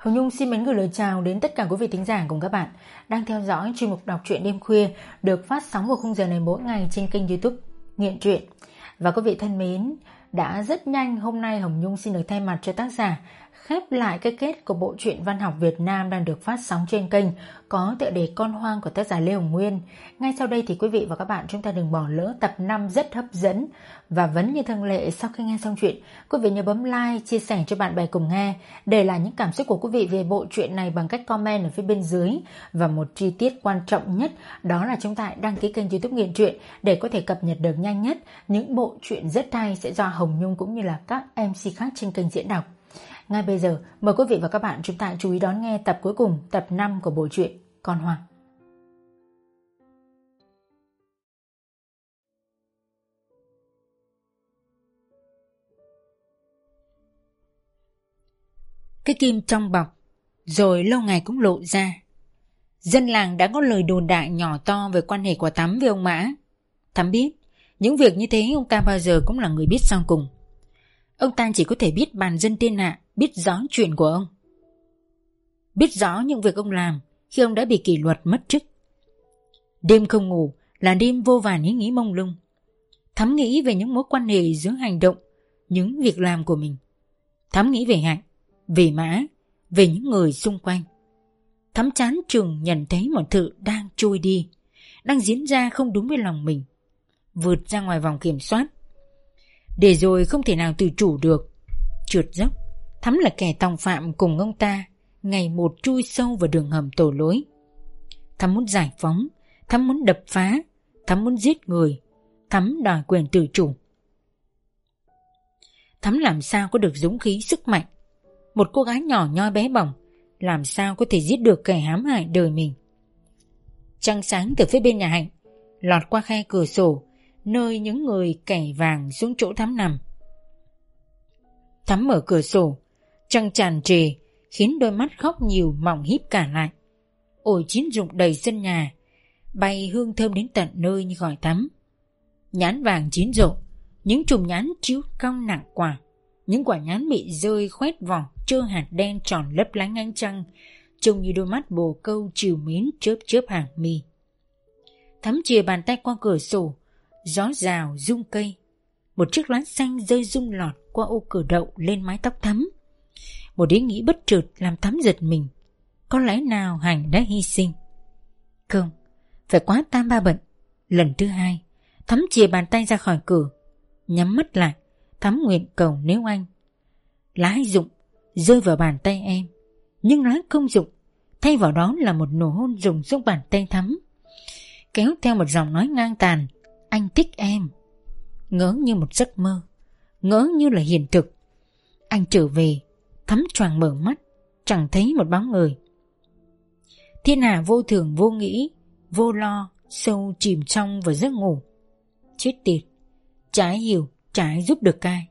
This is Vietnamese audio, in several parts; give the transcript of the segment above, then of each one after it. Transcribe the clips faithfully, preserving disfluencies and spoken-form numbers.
Hồng Nhung xin mến gửi lời chào đến tất cả quý vị thính giả cùng các bạn đang theo dõi chuyên mục đọc truyện đêm khuya được phát sóng vào khung giờ này mỗi ngày trên kênh YouTube Nghiện Truyện. Và quý vị thân mến, đã rất nhanh hôm nay Hồng Nhung xin được thay mặt cho tác giả khép lại cái kết của bộ truyện văn học Việt Nam đang được phát sóng trên kênh có tựa đề Con Hoang của tác giả Lê Hồng Nguyên. Ngay sau đây thì quý vị và các bạn chúng ta đừng bỏ lỡ tập năm rất hấp dẫn. Và vẫn như thường lệ, sau khi nghe xong chuyện, quý vị nhớ bấm like, chia sẻ cho bạn bè cùng nghe, để lại những cảm xúc của quý vị về bộ truyện này bằng cách comment ở phía bên dưới. Và một chi tiết quan trọng nhất đó là chúng ta đăng ký kênh YouTube Nghiện Truyện để có thể cập nhật được nhanh nhất những bộ truyện rất hay sẽ do Hồng Nhung cũng như là các em xê khác trên kênh diễn đọc. Ngay bây giờ, mời quý vị và các bạn chúng ta chú ý đón nghe tập cuối cùng, tập năm của bộ truyện Con Hoang. Cái kim trong bọc, rồi lâu ngày cũng lộ ra. Dân làng đã có lời đồn đại nhỏ to về quan hệ của Thắm với ông Mã. Thắm biết, những việc như thế ông ta bao giờ cũng là người biết sau cùng. Ông ta chỉ có thể biết bàn dân thiên hạ, biết rõ chuyện của ông. Biết rõ những việc ông làm khi ông đã bị kỷ luật mất chức. Đêm không ngủ là đêm vô vàn ý nghĩ mông lung. Thắm nghĩ về những mối quan hệ giữa hành động, những việc làm của mình. Thắm nghĩ về Hạnh, về Mã, về những người xung quanh. Thắm chán chừng nhận thấy mọi thứ đang trôi đi, đang diễn ra không đúng với lòng mình, vượt ra ngoài vòng kiểm soát. Để rồi không thể nào tự chủ được. Trượt dốc, Thắm là kẻ tòng phạm cùng ông ta, ngày một chui sâu vào đường hầm tổ lối. Thắm muốn giải phóng, Thắm muốn đập phá, Thắm muốn giết người, Thắm đòi quyền tự chủ. Thắm làm sao có được dũng khí sức mạnh. Một cô gái nhỏ nhoi bé bỏng làm sao có thể giết được kẻ hãm hại đời mình. Trăng sáng từ phía bên nhà Hạnh lọt qua khe cửa sổ, nơi những người kẻ vàng xuống chỗ Thắm nằm. Thắm mở cửa sổ, trăng tràn trề khiến đôi mắt khóc nhiều mỏng híp cả lại. Ổi chín rụng đầy sân nhà, bay hương thơm đến tận nơi như gọi Thắm. Nhãn vàng chín rộ, những chùm nhãn chiếu cong nặng quả, những quả nhãn bị rơi khoét vỏ trơ hạt đen tròn lấp lánh ánh trăng, trông như đôi mắt bồ câu trìu mến chớp chớp hàng mi. Thắm chìa bàn tay qua cửa sổ, gió rào rung cây. Một chiếc lá xanh rơi rung lọt qua ô cửa đậu lên mái tóc Thắm. Một ý nghĩ bất chợt làm Thắm giật mình. Có lẽ nào Hành đã hy sinh? Không, phải quá tam ba bận. Lần thứ hai, Thắm chìa bàn tay ra khỏi cửa, nhắm mắt lại. Thắm nguyện cầu nếu anh. Lá rụng rơi vào bàn tay em, nhưng lá không rụng, thay vào đó là một nụ hôn rụng xuống bàn tay Thắm, kéo theo một giọng nói ngang tàn: anh thích em. Ngỡ như một giấc mơ, ngỡ như là hiện thực. Anh trở về, Thắm choàng mở mắt, chẳng thấy một bóng người. Thiên hạ vô thường vô nghĩ, vô lo, sâu chìm trong vào giấc ngủ. Chết tiệt, chả ai hiểu, chả ai giúp được ai.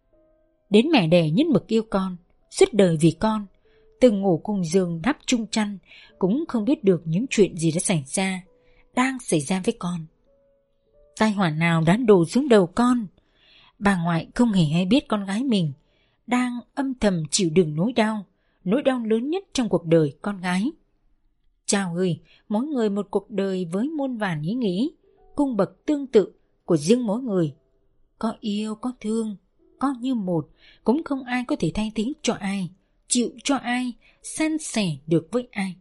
Đến mẹ đẻ nhất mực yêu con, suốt đời vì con, từng ngủ cùng giường đắp chung chăn, cũng không biết được những chuyện gì đã xảy ra, đang xảy ra với con. Tai họa nào đã đổ xuống đầu con. Bà ngoại không hề hay biết con gái mình đang âm thầm chịu đựng nỗi đau, nỗi đau lớn nhất trong cuộc đời con gái. Chào ơi, mỗi người một cuộc đời với muôn vàn ý nghĩ, cung bậc tương tự của riêng mỗi người. Có yêu, có thương, có như một, cũng không ai có thể thay thế cho ai, chịu cho ai, san sẻ được với ai.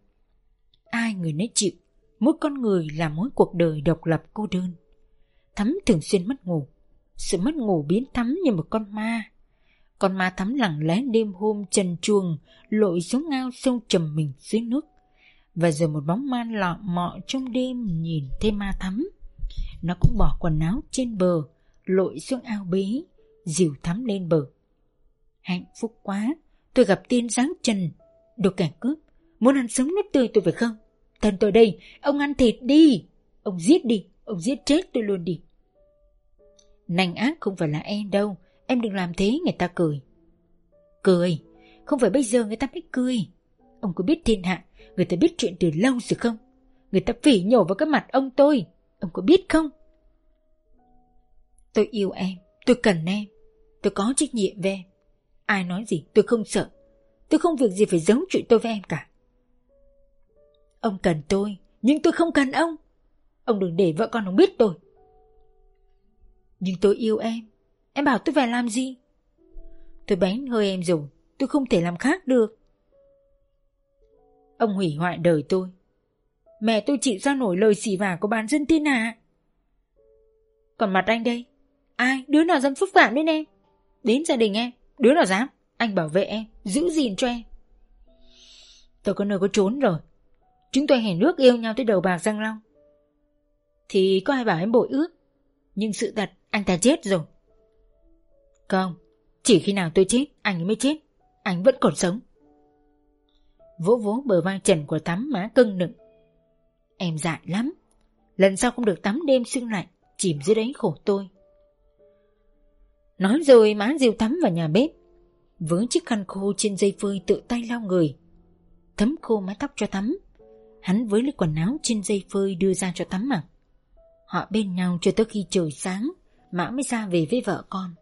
Ai người nấy chịu, mỗi con người là mỗi cuộc đời độc lập cô đơn. Thắm thường xuyên mất ngủ. Sự mất ngủ biến Thắm như một con ma. Con ma Thắm lặng lẽ đêm hôm trần truồng lội xuống ao sâu trầm mình dưới nước. Và giờ một bóng ma lọ mọ trong đêm nhìn thấy ma Thắm. Nó cũng bỏ quần áo trên bờ, lội xuống ao bế, dìu Thắm lên bờ. Hạnh phúc quá, tôi gặp tiên dáng trần, đồ kẻ cướp, muốn ăn sống nuốt tươi tôi phải không? Thân tôi đây, ông ăn thịt đi, ông giết đi, ông giết chết tôi luôn đi. Nành ác không phải là em đâu, em đừng làm thế người ta cười. Cười, không phải bây giờ người ta mới cười. Ông có biết thiên hạ, người ta biết chuyện từ lâu rồi không? Người ta phỉ nhổ vào cái mặt ông tôi, ông có biết không? Tôi yêu em, tôi cần em, tôi có trách nhiệm về em. Ai nói gì tôi không sợ. Tôi không việc gì phải giấu chuyện tôi với em cả. Ông cần tôi, nhưng tôi không cần ông. Ông đừng để vợ con ông biết tôi. Nhưng tôi yêu em. Em bảo tôi phải làm gì? Tôi bén hơi em rồi, tôi không thể làm khác được. Ông hủy hoại đời tôi. Mẹ tôi chịu sao nổi lời xỉ vả của bán dân thiên hạ. Còn mặt anh đây, ai, đứa nào dám xúc phạm đến em? Đến gia đình em, đứa nào dám? Anh bảo vệ em, giữ gìn cho em. Tôi có nơi có trốn rồi. Chúng tôi hẹn nước yêu nhau tới đầu bạc răng long. Thì có ai bảo em bội ước. Nhưng sự thật anh ta chết rồi. Không, chỉ khi nào tôi chết anh mới chết. Anh vẫn còn sống. Vỗ vỗ bờ vai trần của Tắm má cưng nựng. Em dại lắm. Lần sau không được tắm đêm sương lạnh, chìm dưới đấy khổ tôi. Nói rồi má dìu Tắm vào nhà bếp, với chiếc khăn khô trên dây phơi tự tay lau người, thấm khô mái tóc cho Tắm. Hắn với lấy quần áo trên dây phơi đưa ra cho Tắm mặc. Họ bên nhau cho tới khi trời sáng, Mã mới ra về với vợ con.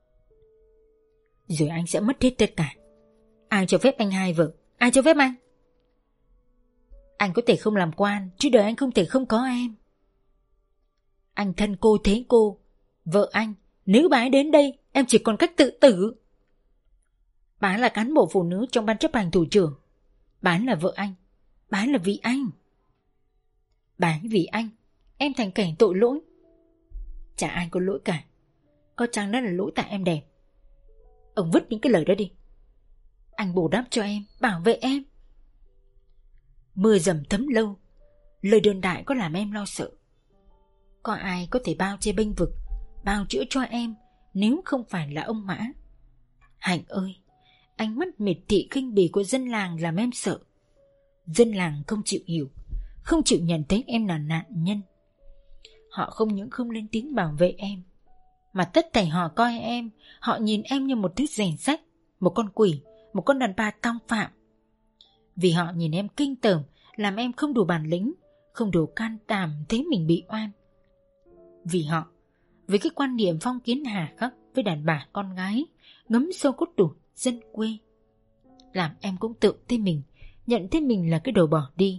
Rồi anh sẽ mất hết tất cả. Ai cho phép anh hai vợ? Ai cho phép anh? Anh có thể không làm quan, chứ đời anh không thể không có em. Anh thân cô thế cô. Vợ anh, nếu bà ấy đến đây, em chỉ còn cách tự tử. Bà ấy là cán bộ phụ nữ trong ban chấp hành thủ trưởng. Bà ấy là vợ anh. Bà ấy là vì anh. Bà ấy vì anh, em thành kẻ tội lỗi. Chả ai có lỗi cả. Có chăng đó là lỗi tại em đẹp. Ông vứt những cái lời đó đi. Anh bù đắp cho em, bảo vệ em. Mưa dầm thấm lâu, lời đồn đại có làm em lo sợ. Có ai có thể bao che bênh vực, bao chữa cho em nếu không phải là ông Mã? Hạnh ơi, ánh mắt miệt thị khinh bỉ của dân làng làm em sợ. Dân làng không chịu hiểu, không chịu nhận thấy em là nạn nhân. Họ không những không lên tiếng bảo vệ em, mà tất thảy họ coi em, họ nhìn em như một thứ rèn sách, một con quỷ, một con đàn bà tong phạm. Vì họ nhìn em kinh tởm, làm em không đủ bản lĩnh, không đủ can đảm thấy mình bị oan. Vì họ, với cái quan niệm phong kiến hà khắc với đàn bà con gái, ngấm sâu cốt đủ dân quê, làm em cũng tự thấy mình, nhận thấy mình là cái đồ bỏ đi,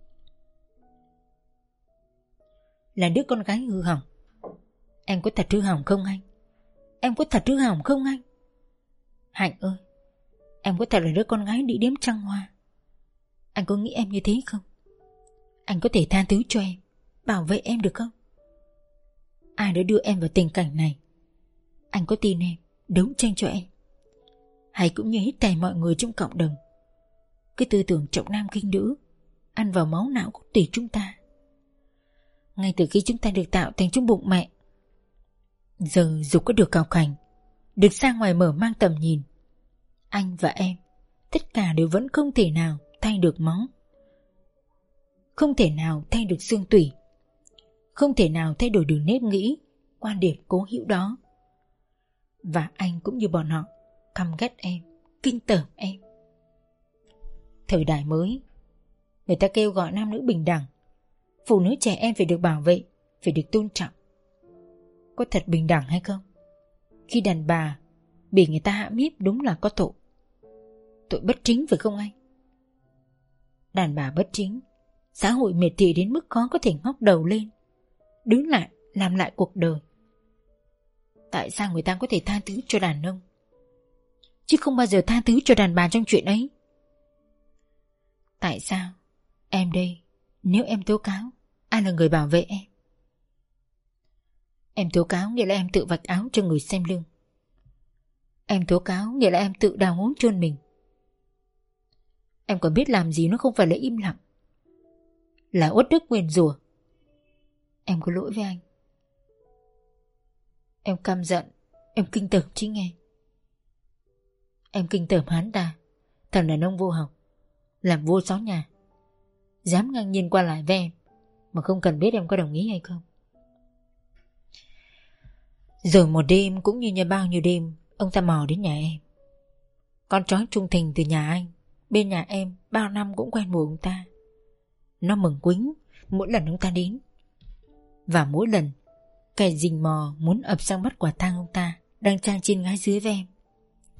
là đứa con gái hư hỏng. Em có thật hư hỏng không anh? Em có thật hư hỏng không anh? Hạnh ơi, em có thật là đứa con gái đĩ điếm trăng hoa. Anh có nghĩ em như thế không? Anh có thể tha thứ cho em, bảo vệ em được không? Ai đã đưa em vào tình cảnh này? Anh có tin em, đấu tranh cho em? Hay cũng như hết thảy mọi người trong cộng đồng, cái tư tưởng trọng nam khinh nữ ăn vào máu não cốt tủy chúng ta, ngay từ khi chúng ta được tạo thành trong bụng mẹ. Giờ dù có được cào khành, được ra ngoài mở mang tầm nhìn, anh và em tất cả đều vẫn không thể nào thay được máu, không thể nào thay được xương tủy, không thể nào thay đổi được nếp nghĩ, quan điểm cố hữu đó. Và anh cũng như bọn họ căm ghét em, kinh tởm em. Thời đại mới, người ta kêu gọi nam nữ bình đẳng, phụ nữ trẻ em phải được bảo vệ, phải được tôn trọng. Có thật bình đẳng hay không? Khi đàn bà bị người ta hãm hiếp đúng là có tội. Tội bất chính phải không anh? Đàn bà bất chính, xã hội miệt thị đến mức khó có thể ngóc đầu lên, đứng lại làm lại cuộc đời. Tại sao người ta có thể tha thứ cho đàn ông, chứ không bao giờ tha thứ cho đàn bà trong chuyện ấy? Tại sao em đây, nếu em tố cáo, ai là người bảo vệ em? Em tố cáo nghĩa là em tự vạch áo cho người xem lưng. Em tố cáo nghĩa là em tự đào hố chôn mình. Em còn biết làm gì nó không phải là im lặng, là uất đức nguyền rủa. Em có lỗi với anh. Em căm giận, em kinh tởm chính em. Em kinh tởm hắn ta, thằng đàn ông vô học, làm vô xó nhà, dám ngang nhiên qua lại với em mà không cần biết em có đồng ý hay không. Rồi một đêm cũng như như bao nhiêu đêm, ông ta mò đến nhà em. Con chó trung thành từ nhà anh, bên nhà em bao năm cũng quen mùi ông ta. Nó mừng quính mỗi lần ông ta đến, và mỗi lần kẻ rình mò muốn ập sang bắt quả tang ông ta đang trang trên gái dưới với em.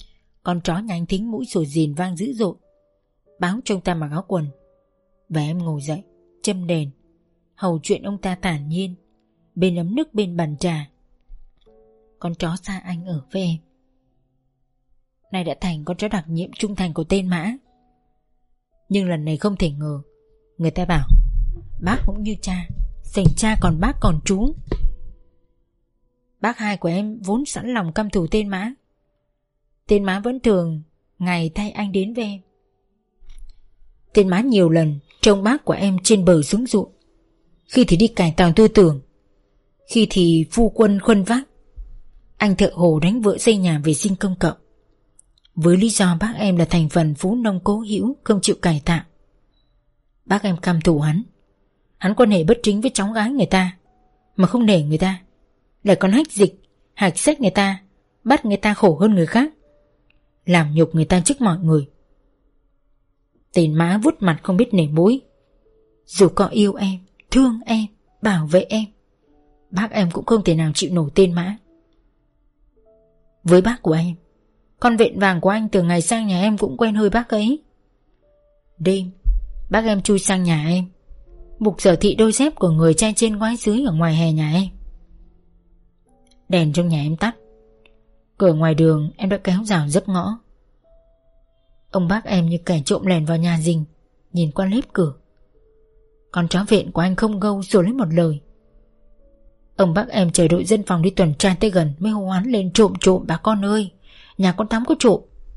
Con chó nhà anh Thính mũi sủa rìn vang dữ dội, báo cho ông ta mặc áo quần. Và em ngồi dậy, châm đèn, hầu chuyện ông ta thản nhiên, bên ấm nước bên bàn trà. Con chó xa anh ở với em, nay đã thành con chó đặc nhiệm trung thành của tên Mã. Nhưng lần này không thể ngờ, người ta bảo bác cũng như cha, sành cha còn bác còn chú. Bác hai của em vốn sẵn lòng căm thù tên Mã. Tên Mã vẫn thường ngày thay anh đến với em. Tên Mã nhiều lần trông bác của em trên bờ xuống ruộng, khi thì đi cải tạo tư tưởng, khi thì phu quân khuân vác. Anh thợ hồ đánh vợ xây nhà vệ sinh công cộng, với lý do bác em là thành phần phú nông cố hữu, không chịu cải tạo. Bác em căm thù hắn. Hắn quan hệ bất chính với cháu gái người ta, mà không nể người ta, lại còn hách dịch, hạch sách người ta, bắt người ta khổ hơn người khác, làm nhục người ta trước mọi người. Tên Mã vuốt mặt không biết nể mũi. Dù có yêu em, thương em, bảo vệ em, bác em cũng không thể nào chịu nổi tên Mã. Với bác của em, con vện vàng của anh từ ngày sang nhà em cũng quen hơi bác ấy. Đêm, bác em chui sang nhà em, mục giờ thị đôi dép của người trai trên ngoái dưới ở ngoài hè nhà em. Đèn trong nhà em tắt, cửa ngoài đường em đã kéo rào dấp ngõ. Ông bác em như kẻ trộm lèn vào nhà rình, nhìn qua lép cửa. Con chó vện của anh không gâu rồi lấy một lời. Ông bác em chờ đội dân phòng đi tuần tra tới gần mới hô hoán lên: trộm trộm bà con ơi, nhà con Tám có trộm.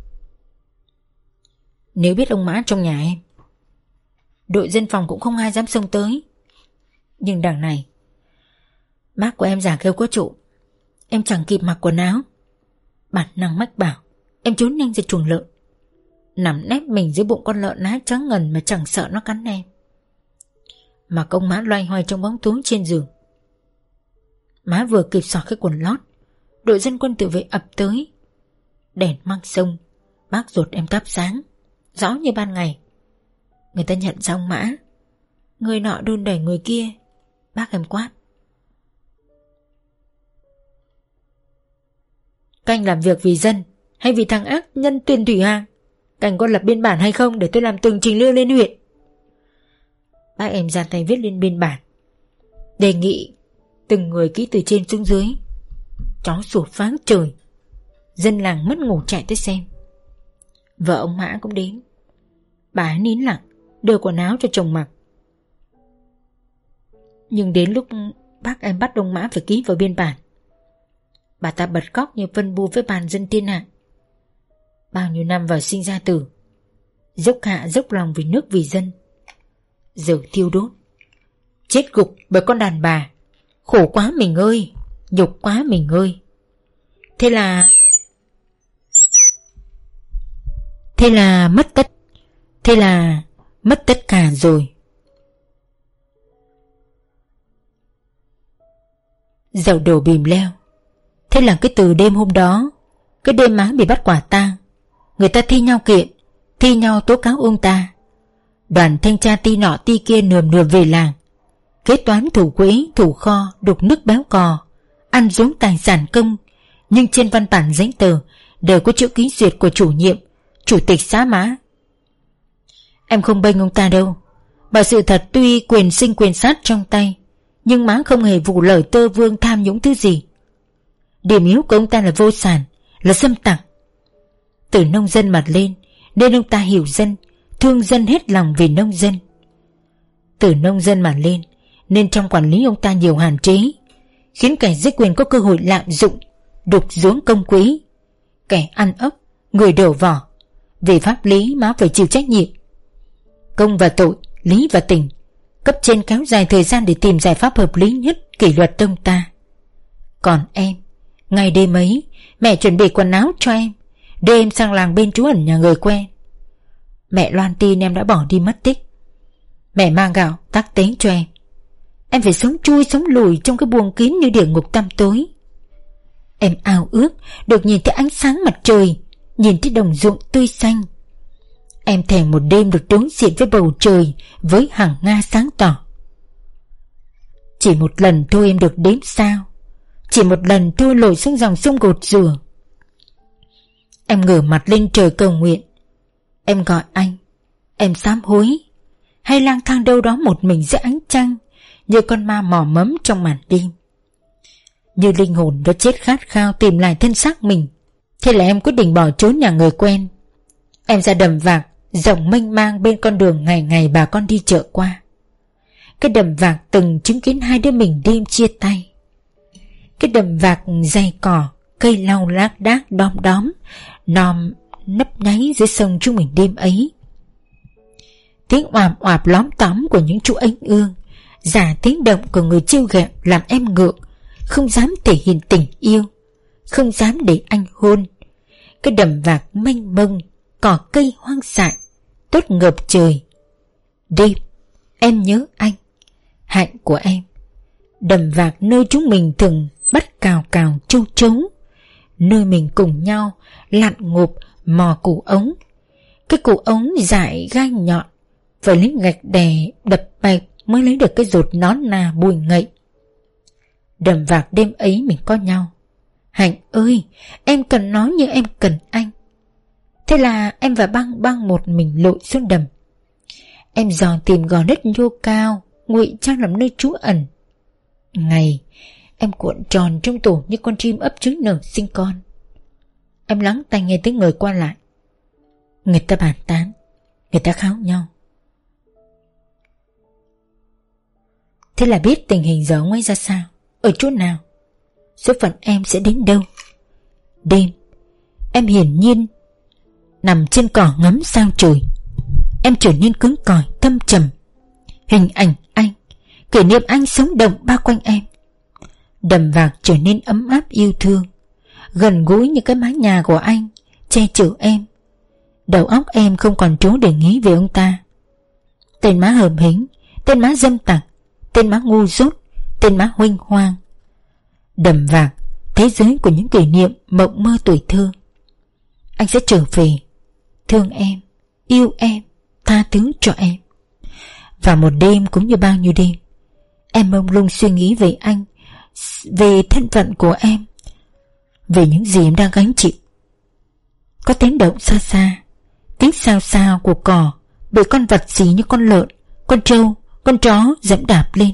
Nếu biết ông Mã trong nhà em, đội dân phòng cũng không ai dám xông tới. Nhưng đằng này, bác của em giả kêu có trộm, em chẳng kịp mặc quần áo, bản năng mách bảo em trốn nhanh ra chuồng lợn, nằm nép mình dưới bụng con lợn nái trắng ngần mà chẳng sợ nó cắn em. Mà công Mã loay hoay trong bóng tối trên giường. Má vừa kịp xỏ cái quần lót, đội dân quân tự vệ ập tới. Đèn mang sông, bác ruột em thắp sáng, rõ như ban ngày. Người ta nhận ra ông Mã, người nọ đôn đẩy người kia. Bác em quát: các anh làm việc vì dân hay vì thằng ác nhân Tuyền Thủy Hàng? Các anh có lập biên bản hay không để tôi làm tường trình đưa lên huyện? Bác em ra tay viết lên biên bản, đề nghị từng người ký từ trên xuống dưới. Chó sủa pháng trời, dân làng mất ngủ chạy tới xem. Vợ ông Mã cũng đến. Bà ấy nín lặng, đưa quần áo cho chồng mặc. Nhưng đến lúc bác em bắt ông Mã phải ký vào biên bản, bà ta bật khóc như phân bua với bàn dân thiên hạ. Bao nhiêu năm vào sinh ra tử, dốc hạ dốc lòng vì nước vì dân, giờ thiêu đốt, chết gục bởi con đàn bà. Khổ quá mình ơi, nhục quá mình ơi. Thế là Thế là mất tất Thế là mất tất cả rồi. Dầu đổ bìm leo. Thế là cái từ đêm hôm đó, cái đêm Má bị bắt quả tang, người ta thi nhau kiện, thi nhau tố cáo ông ta. Đoàn thanh tra ti nọ ti kia nườm nượp về làng, kế toán thủ quỹ, thủ kho, đục nước béo cò, ăn dối tài sản công. Nhưng trên văn bản giấy tờ đều có chữ ký duyệt của chủ nhiệm, chủ tịch xã Mã. Em không bênh ông ta đâu, bởi sự thật tuy quyền sinh quyền sát trong tay, nhưng Mã không hề vụ lời tơ vương tham nhũng thứ gì. Điểm yếu của ông ta là vô sản, là xâm tặc. Từ nông dân mặt lên nên ông ta hiểu dân, thương dân hết lòng vì nông dân. Từ nông dân mà lên nên trong quản lý ông ta nhiều hạn chế, khiến kẻ dưới quyền có cơ hội lạm dụng, đục ruống công quỹ. Kẻ ăn ốc, người đổ vỏ. Về pháp lý Má phải chịu trách nhiệm. Công và tội, lý và tình, cấp trên kéo dài thời gian để tìm giải pháp hợp lý nhất kỷ luật ông ta. Còn em, ngày đêm ấy, mẹ chuẩn bị quần áo cho em, đưa em sang làng bên trú ẩn nhà người quen. Mẹ loan tin em đã bỏ đi mất tích. Mẹ mang gạo tác tế cho em. Em phải sống chui sống lùi trong cái buồng kín như địa ngục tăm tối. Em ao ước được nhìn thấy ánh sáng mặt trời, nhìn thấy đồng ruộng tươi xanh. Em thèm một đêm được đối diện với bầu trời, với hàng nga sáng tỏ. Chỉ một lần thôi em được đếm sao, chỉ một lần thôi lội xuống dòng sông gột rửa. Em ngửa mặt lên trời cầu nguyện. Em gọi anh. Em sám hối, hay lang thang đâu đó một mình giữa ánh trăng, như con ma mò mẫm trong màn đêm. Như linh hồn đã chết khát khao tìm lại thân xác mình. Thế là em quyết định bỏ trốn nhà người quen. Em ra đầm Vạc rộng mênh mang bên con đường ngày ngày bà con đi chợ qua. Cái đầm Vạc từng chứng kiến hai đứa mình đêm chia tay. Cái đầm Vạc dày cỏ, cây lau lác đác đom đóm, nòm nấp nháy dưới sông chúng mình đêm ấy. Tiếng oàm oạp lóm tóm của những chú ánh ương, giả tiếng động của người trêu ghẹo làm em ngượng, không dám thể hiện tình yêu, không dám để anh hôn. Cái đầm Vạc mênh mông, cỏ cây hoang dại, tốt ngập trời. Đêm, em nhớ anh, hạnh của em. Đầm Vạc nơi chúng mình thường bắt cào cào châu chấu, nơi mình cùng nhau lặn ngụp mò cụ ống. Cái cụ ống dại gai nhọn, phải lấy gạch đè đập bẹp mới lấy được cái rột nón nà bùi ngậy. Đầm Vạc đêm ấy mình có nhau. Hạnh ơi, em cần nói như em cần anh. Thế là em và Băng Băng một mình lội xuống đầm. Em dò tìm gò đất nhô cao, ngụy trang làm nơi trú ẩn. Ngày em cuộn tròn trong tổ như con chim ấp trứng nở sinh con. Em lắng tai nghe tiếng người qua lại. Người ta bàn tán, người ta kháo nhau. Thế là biết tình hình giờ ngoài ra sao, ở chỗ nào, số phận em sẽ đến đâu. Đêm, em hiển nhiên nằm trên cỏ ngắm sao trời. Em trở nên cứng cỏi, thâm trầm. Hình ảnh anh, kỷ niệm anh sống động bao quanh em. Đầm Vạc trở nên ấm áp yêu thương, gần gũi như cái mái nhà của anh, che chở em. Đầu óc em không còn chỗ để nghĩ về ông ta. Tên má hờm hính, tên má dâm tặc, tên má ngu dốt, tên má huênh hoang. Đầm Vạc, thế giới của những kỷ niệm mộng mơ tuổi thơ. Anh sẽ trở về, thương em, yêu em, tha thứ cho em. Và một đêm cũng như bao nhiêu đêm, em mông lung suy nghĩ về anh, về thân phận của em, về những gì em đang gánh chịu. Có tiếng động xa xa, tiếng xào xào của cỏ bị con vật gì như con lợn, con trâu, con chó dẫm đạp lên.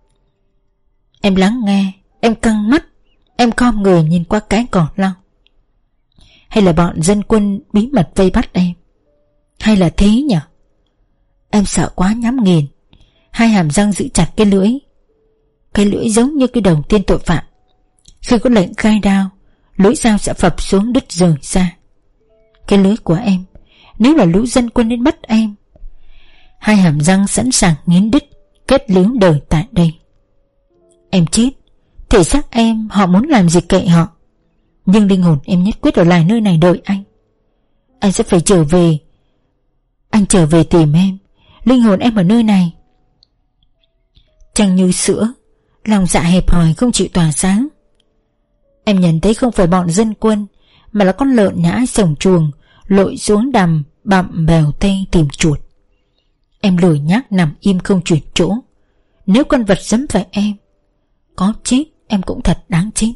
Em lắng nghe, em căng mắt, em khom người nhìn qua cái cỏ lau. Hay là bọn dân quân bí mật vây bắt em? Hay là thế nhỉ? Em sợ quá nhắm nghiền, hai hàm răng giữ chặt cái lưỡi. Cái lưỡi giống như cái đầu tiên tội phạm. Khi có lệnh khai đao, lưỡi dao sẽ phập xuống đứt rời ra. Cái lưỡi của em, nếu là lũ dân quân đến bắt em, hai hàm răng sẵn sàng nghiến đứt, kết liễu đời tại đây. Em chết, thể xác em họ muốn làm gì kệ họ, nhưng linh hồn em nhất quyết ở lại nơi này đợi anh. Anh sẽ phải trở về. Anh trở về tìm em. Linh hồn em ở nơi này. Trăng như sữa, lòng dạ hẹp hòi không chịu tỏa sáng. Em nhận thấy không phải bọn dân quân, mà là con lợn nhà ai sổng chuồng lội xuống đầm bặm bèo tây tìm chuột. Em lười nhác nằm im không chuyển chỗ. Nếu con vật dẫm phải em, có chết em cũng thật đáng chết.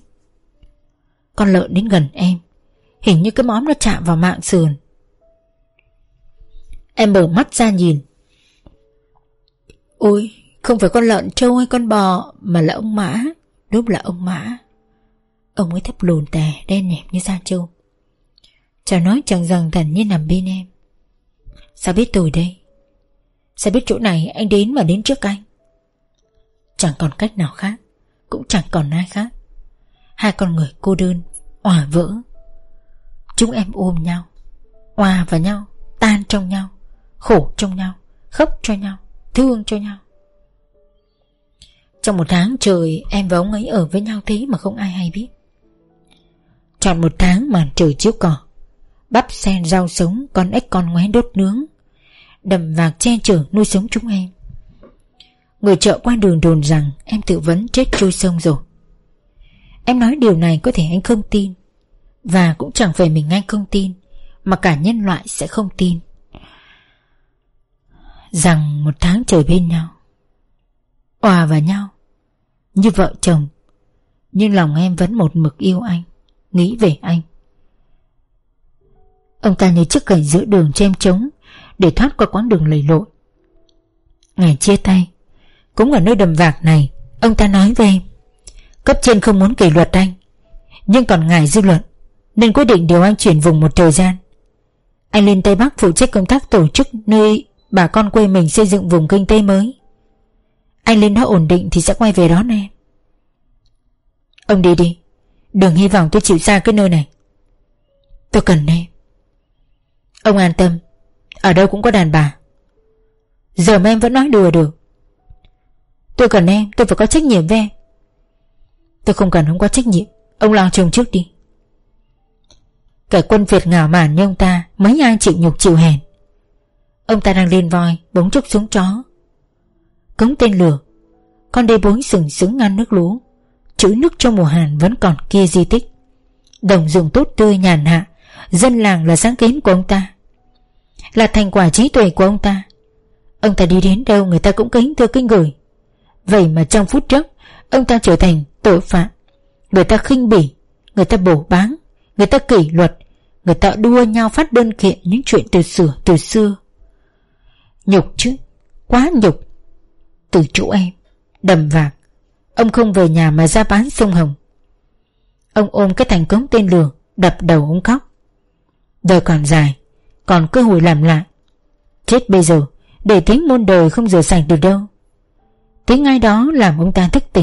Con lợn đến gần em, hình như cái móm nó chạm vào mạng sườn. Em mở mắt ra nhìn. Ôi, không phải con lợn trâu hay con bò, mà là ông Mã. Đúng là ông Mã. Ông ấy thấp lùn tè, đen nhẹp như da trâu. Chả nói chẳng rằng thản nhiên nằm bên em. Sao biết tôi đây? Sao biết chỗ này anh đến mà đến trước anh? Chẳng còn cách nào khác, cũng chẳng còn ai khác. Hai con người cô đơn, òa vỡ. Chúng em ôm nhau, òa vào nhau, tan trong nhau, khổ trong nhau, khóc cho nhau, thương cho nhau. Trong một tháng trời em và ông ấy ở với nhau thế mà không ai hay biết. Trọn một tháng màn trời chiếu cỏ, bắp sen rau sống, con ếch con ngoé đốt nướng, Đầm Vạc che chở nuôi sống chúng em. Người chợ qua đường đồn rằng em tự vấn chết trôi sông rồi. Em nói điều này có thể anh không tin, và cũng chẳng phải mình anh không tin, mà cả nhân loại sẽ không tin, rằng một tháng trời bên nhau, òa vào nhau như vợ chồng, nhưng lòng em vẫn một mực yêu anh, nghĩ về anh. Ông ta như chiếc gậy giữa đường cho em trống để thoát qua quãng đường lầy lội. Ngày chia tay cũng ở nơi đầm vạc này, ông ta nói với em: cấp trên không muốn kỷ luật anh, nhưng còn ngại dư luận nên quyết định điều anh chuyển vùng một thời gian. Anh lên Tây Bắc phụ trách công tác tổ chức nơi bà con quê mình xây dựng vùng kinh tế mới. Anh lên đó ổn định thì sẽ quay về đón em. Ông đi đi, đừng hy vọng tôi chịu xa cái nơi này. Tôi cần em. Ông an tâm, ở đâu cũng có đàn bà. Giờ mà em vẫn nói đùa được. Tôi cần em, tôi phải có trách nhiệm với em. Tôi không cần ông có trách nhiệm, ông lo chồng trước đi. Kẻ quân Việt ngạo mạn như ông ta, mấy ai chịu nhục chịu hèn. Ông ta đang lên voi bỗng chốc xuống chó. Cống tên lửa, con đê bối sừng sững ngăn nước lú. Chữ nước trong mùa hạn vẫn còn kia di tích. Đồng ruộng tốt tươi nhàn hạ. Dân làng là sáng kiến của ông ta, là thành quả trí tuệ của ông ta. Ông ta đi đến đâu người ta cũng kính thưa kính gửi. Vậy mà trong phút chốc ông ta trở thành tội phạm. Người ta khinh bỉ, người ta bổ báng, người ta kỷ luật, người ta đua nhau phát đơn kiện những chuyện từ xưa từ xưa. Nhục chứ, quá nhục. Từ chỗ em, đầm vạc, ông không về nhà mà ra bán sông Hồng. Ông ôm cái thành cống tên lửa, đập đầu ông khóc. Đời còn dài, còn cơ hội làm lại. Chết bây giờ, để tiếng muôn đời không rửa sạch được đâu. Tiếng ai đó làm ông ta thức tỉnh.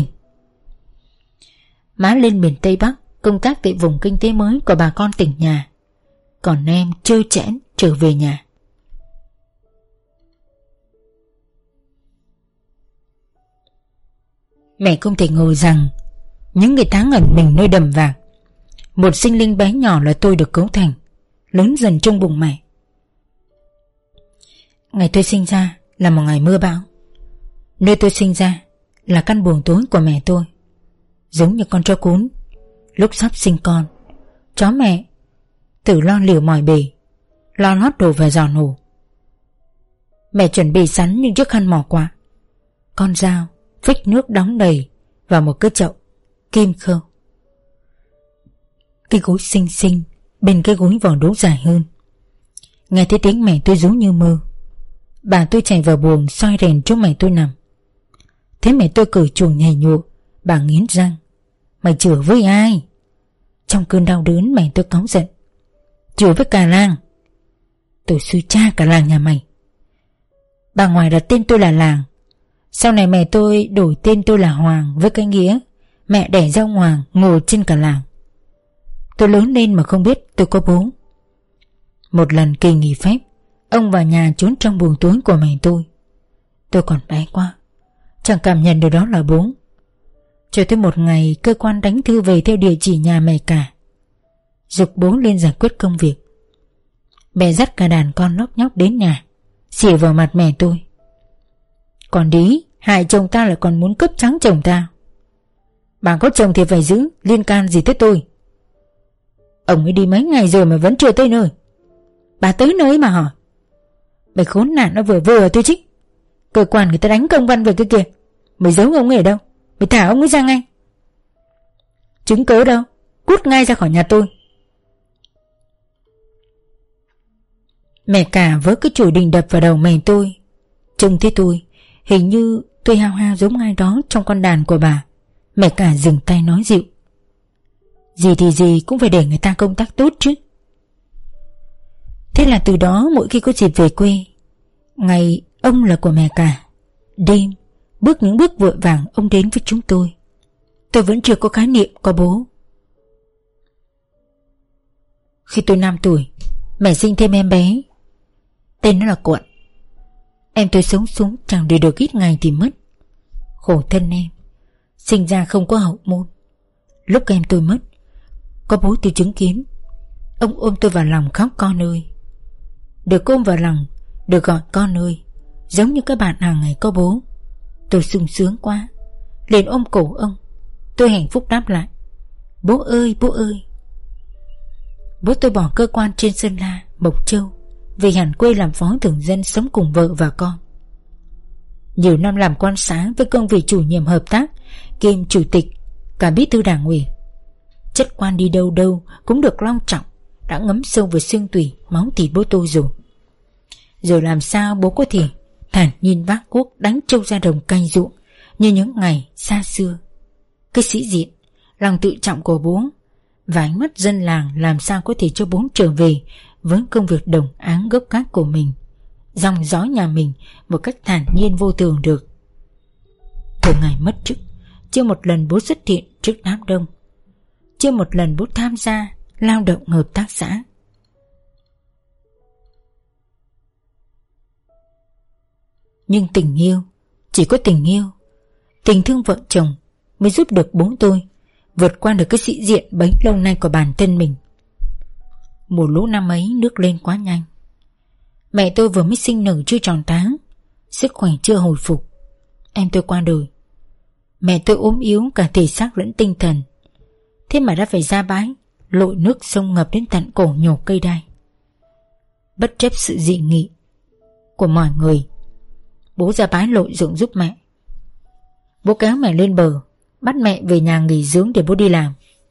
Má lên miền Tây Bắc công tác tại vùng kinh tế mới của bà con tỉnh nhà, còn em trơ trẽn trở về nhà. Mẹ không thể ngờ rằng những ngày tháng ẩn mình nơi đầm vạc, một sinh linh bé nhỏ là tôi được cấu thành, lớn dần trong bụng mẹ. Ngày tôi sinh ra là một ngày mưa bão. Nơi tôi sinh ra là căn buồng tối của mẹ tôi. Giống như con chó cún, lúc sắp sinh con, chó mẹ tự lo liều mỏi bề, lo lót đồ vào giò ngủ. Mẹ chuẩn bị sẵn những chiếc khăn mỏ quạ, con dao, phích nước đóng đầy vào một cái chậu kim khâu. Cái gối xinh xinh bên cái gối vỏ đố dài hơn. Nghe thấy tiếng mẹ tôi rú như mơ. Bà tôi chạy vào buồng soi rèn chỗ mẹ tôi nằm. Thế mẹ tôi cởi chuồng nhảy nhụa. Bà nghiến răng: mày chửi với ai? Trong cơn đau đớn mẹ tôi cáu giận: chửi với cả làng. Tôi suy cha cả làng nhà mày. Bà ngoài đặt tên tôi là Làng. Sau này mẹ tôi đổi tên tôi là Hoàng, với cái nghĩa mẹ đẻ ra ông Hoàng ngồi trên cả làng. Tôi lớn lên mà không biết tôi có bố. Một lần kỳ nghỉ phép, ông vào nhà trốn trong buồng tối của mẹ tôi. Tôi còn bé quá, chẳng cảm nhận được đó là bố. Cho tới một ngày cơ quan đánh thư về theo địa chỉ nhà mẹ cả, giục bố lên giải quyết công việc. Mẹ dắt cả đàn con lóc nhóc đến nhà, xỉa vào mặt mẹ tôi: còn đĩ, hại chồng ta lại còn muốn cướp trắng chồng ta. Bà có chồng thì phải giữ, liên can gì tới tôi? Ông ấy đi mấy ngày rồi mà vẫn chưa tới nơi. Bà tới nơi mà hỏi. Mày khốn nạn nó vừa vừa tôi chứ. Cơ quan người ta đánh công văn về cái kia, mày giấu ông ấy ở đâu? Mày thả ông ấy ra ngay. Chứng cớ đâu? Cút ngay ra khỏi nhà tôi. Mẹ cả với cái chổi đình đập vào đầu mẹ tôi. Trông thấy tôi, hình như tôi hao hao giống ai đó trong con đàn của bà. Mẹ cả dừng tay nói dịu: gì thì gì cũng phải để người ta công tác tốt chứ. Thế là từ đó mỗi khi có dịp về quê, ngày ông là của mẹ cả, đêm bước những bước vội vàng ông đến với chúng tôi. Tôi vẫn chưa có khái niệm có bố. Khi tôi năm tuổi, mẹ sinh thêm em bé, tên nó là Cuộn. Em tôi sống xuống chẳng để được ít ngày thì mất. Khổ thân em, sinh ra không có hậu môn. Lúc em tôi mất, có bố tôi chứng kiến. Ông ôm tôi vào lòng khóc: con ơi. Được ôm vào lòng, được gọi con ơi, giống như các bạn hàng ngày có bố. Tôi sung sướng quá, liền ôm cổ ông. Tôi hạnh phúc đáp lại: bố ơi, bố ơi. Bố tôi bỏ cơ quan trên Sơn La, Mộc Châu, về hẳn quê làm phó thường dân, sống cùng vợ và con. Nhiều năm làm quan xã với công việc chủ nhiệm hợp tác, kiêm chủ tịch, cả bí thư đảng ủy. Chức quan đi đâu đâu cũng được long trọng, đã ngấm sâu vào xương tủy, máu thịt bố tôi rồi. Rồi làm sao bố có thể thản nhiên vác cuốc đánh trâu ra đồng canh ruộng như những ngày xa xưa. Cái sĩ diện, lòng tự trọng của bố và ánh mắt dân làng làm sao có thể cho bố trở về với công việc đồng áng gốc gác của mình, dòng dõi nhà mình một cách thản nhiên vô thường được. Từ ngày mất chức, chưa một lần bố xuất hiện trước đám đông, chưa một lần bố tham gia lao động hợp tác xã. Nhưng tình yêu, chỉ có tình yêu, tình thương vợ chồng mới giúp được bố tôi vượt qua được cái sĩ diện bấy lâu nay của bản thân mình. Mùa lũ năm ấy nước lên quá nhanh. Mẹ tôi vừa mới sinh nở chưa tròn tháng, sức khỏe chưa hồi phục. Em tôi qua đời. Mẹ tôi ốm yếu cả thể xác lẫn tinh thần, thế mà đã phải ra bái lội nước sông ngập đến tận cổ nhổ cây đay. Bất chấp sự dị nghị của mọi người, bố ra bái lội ruộng giúp mẹ. Bố kéo mẹ lên bờ, bắt mẹ về nhà nghỉ dưỡng để bố đi làm.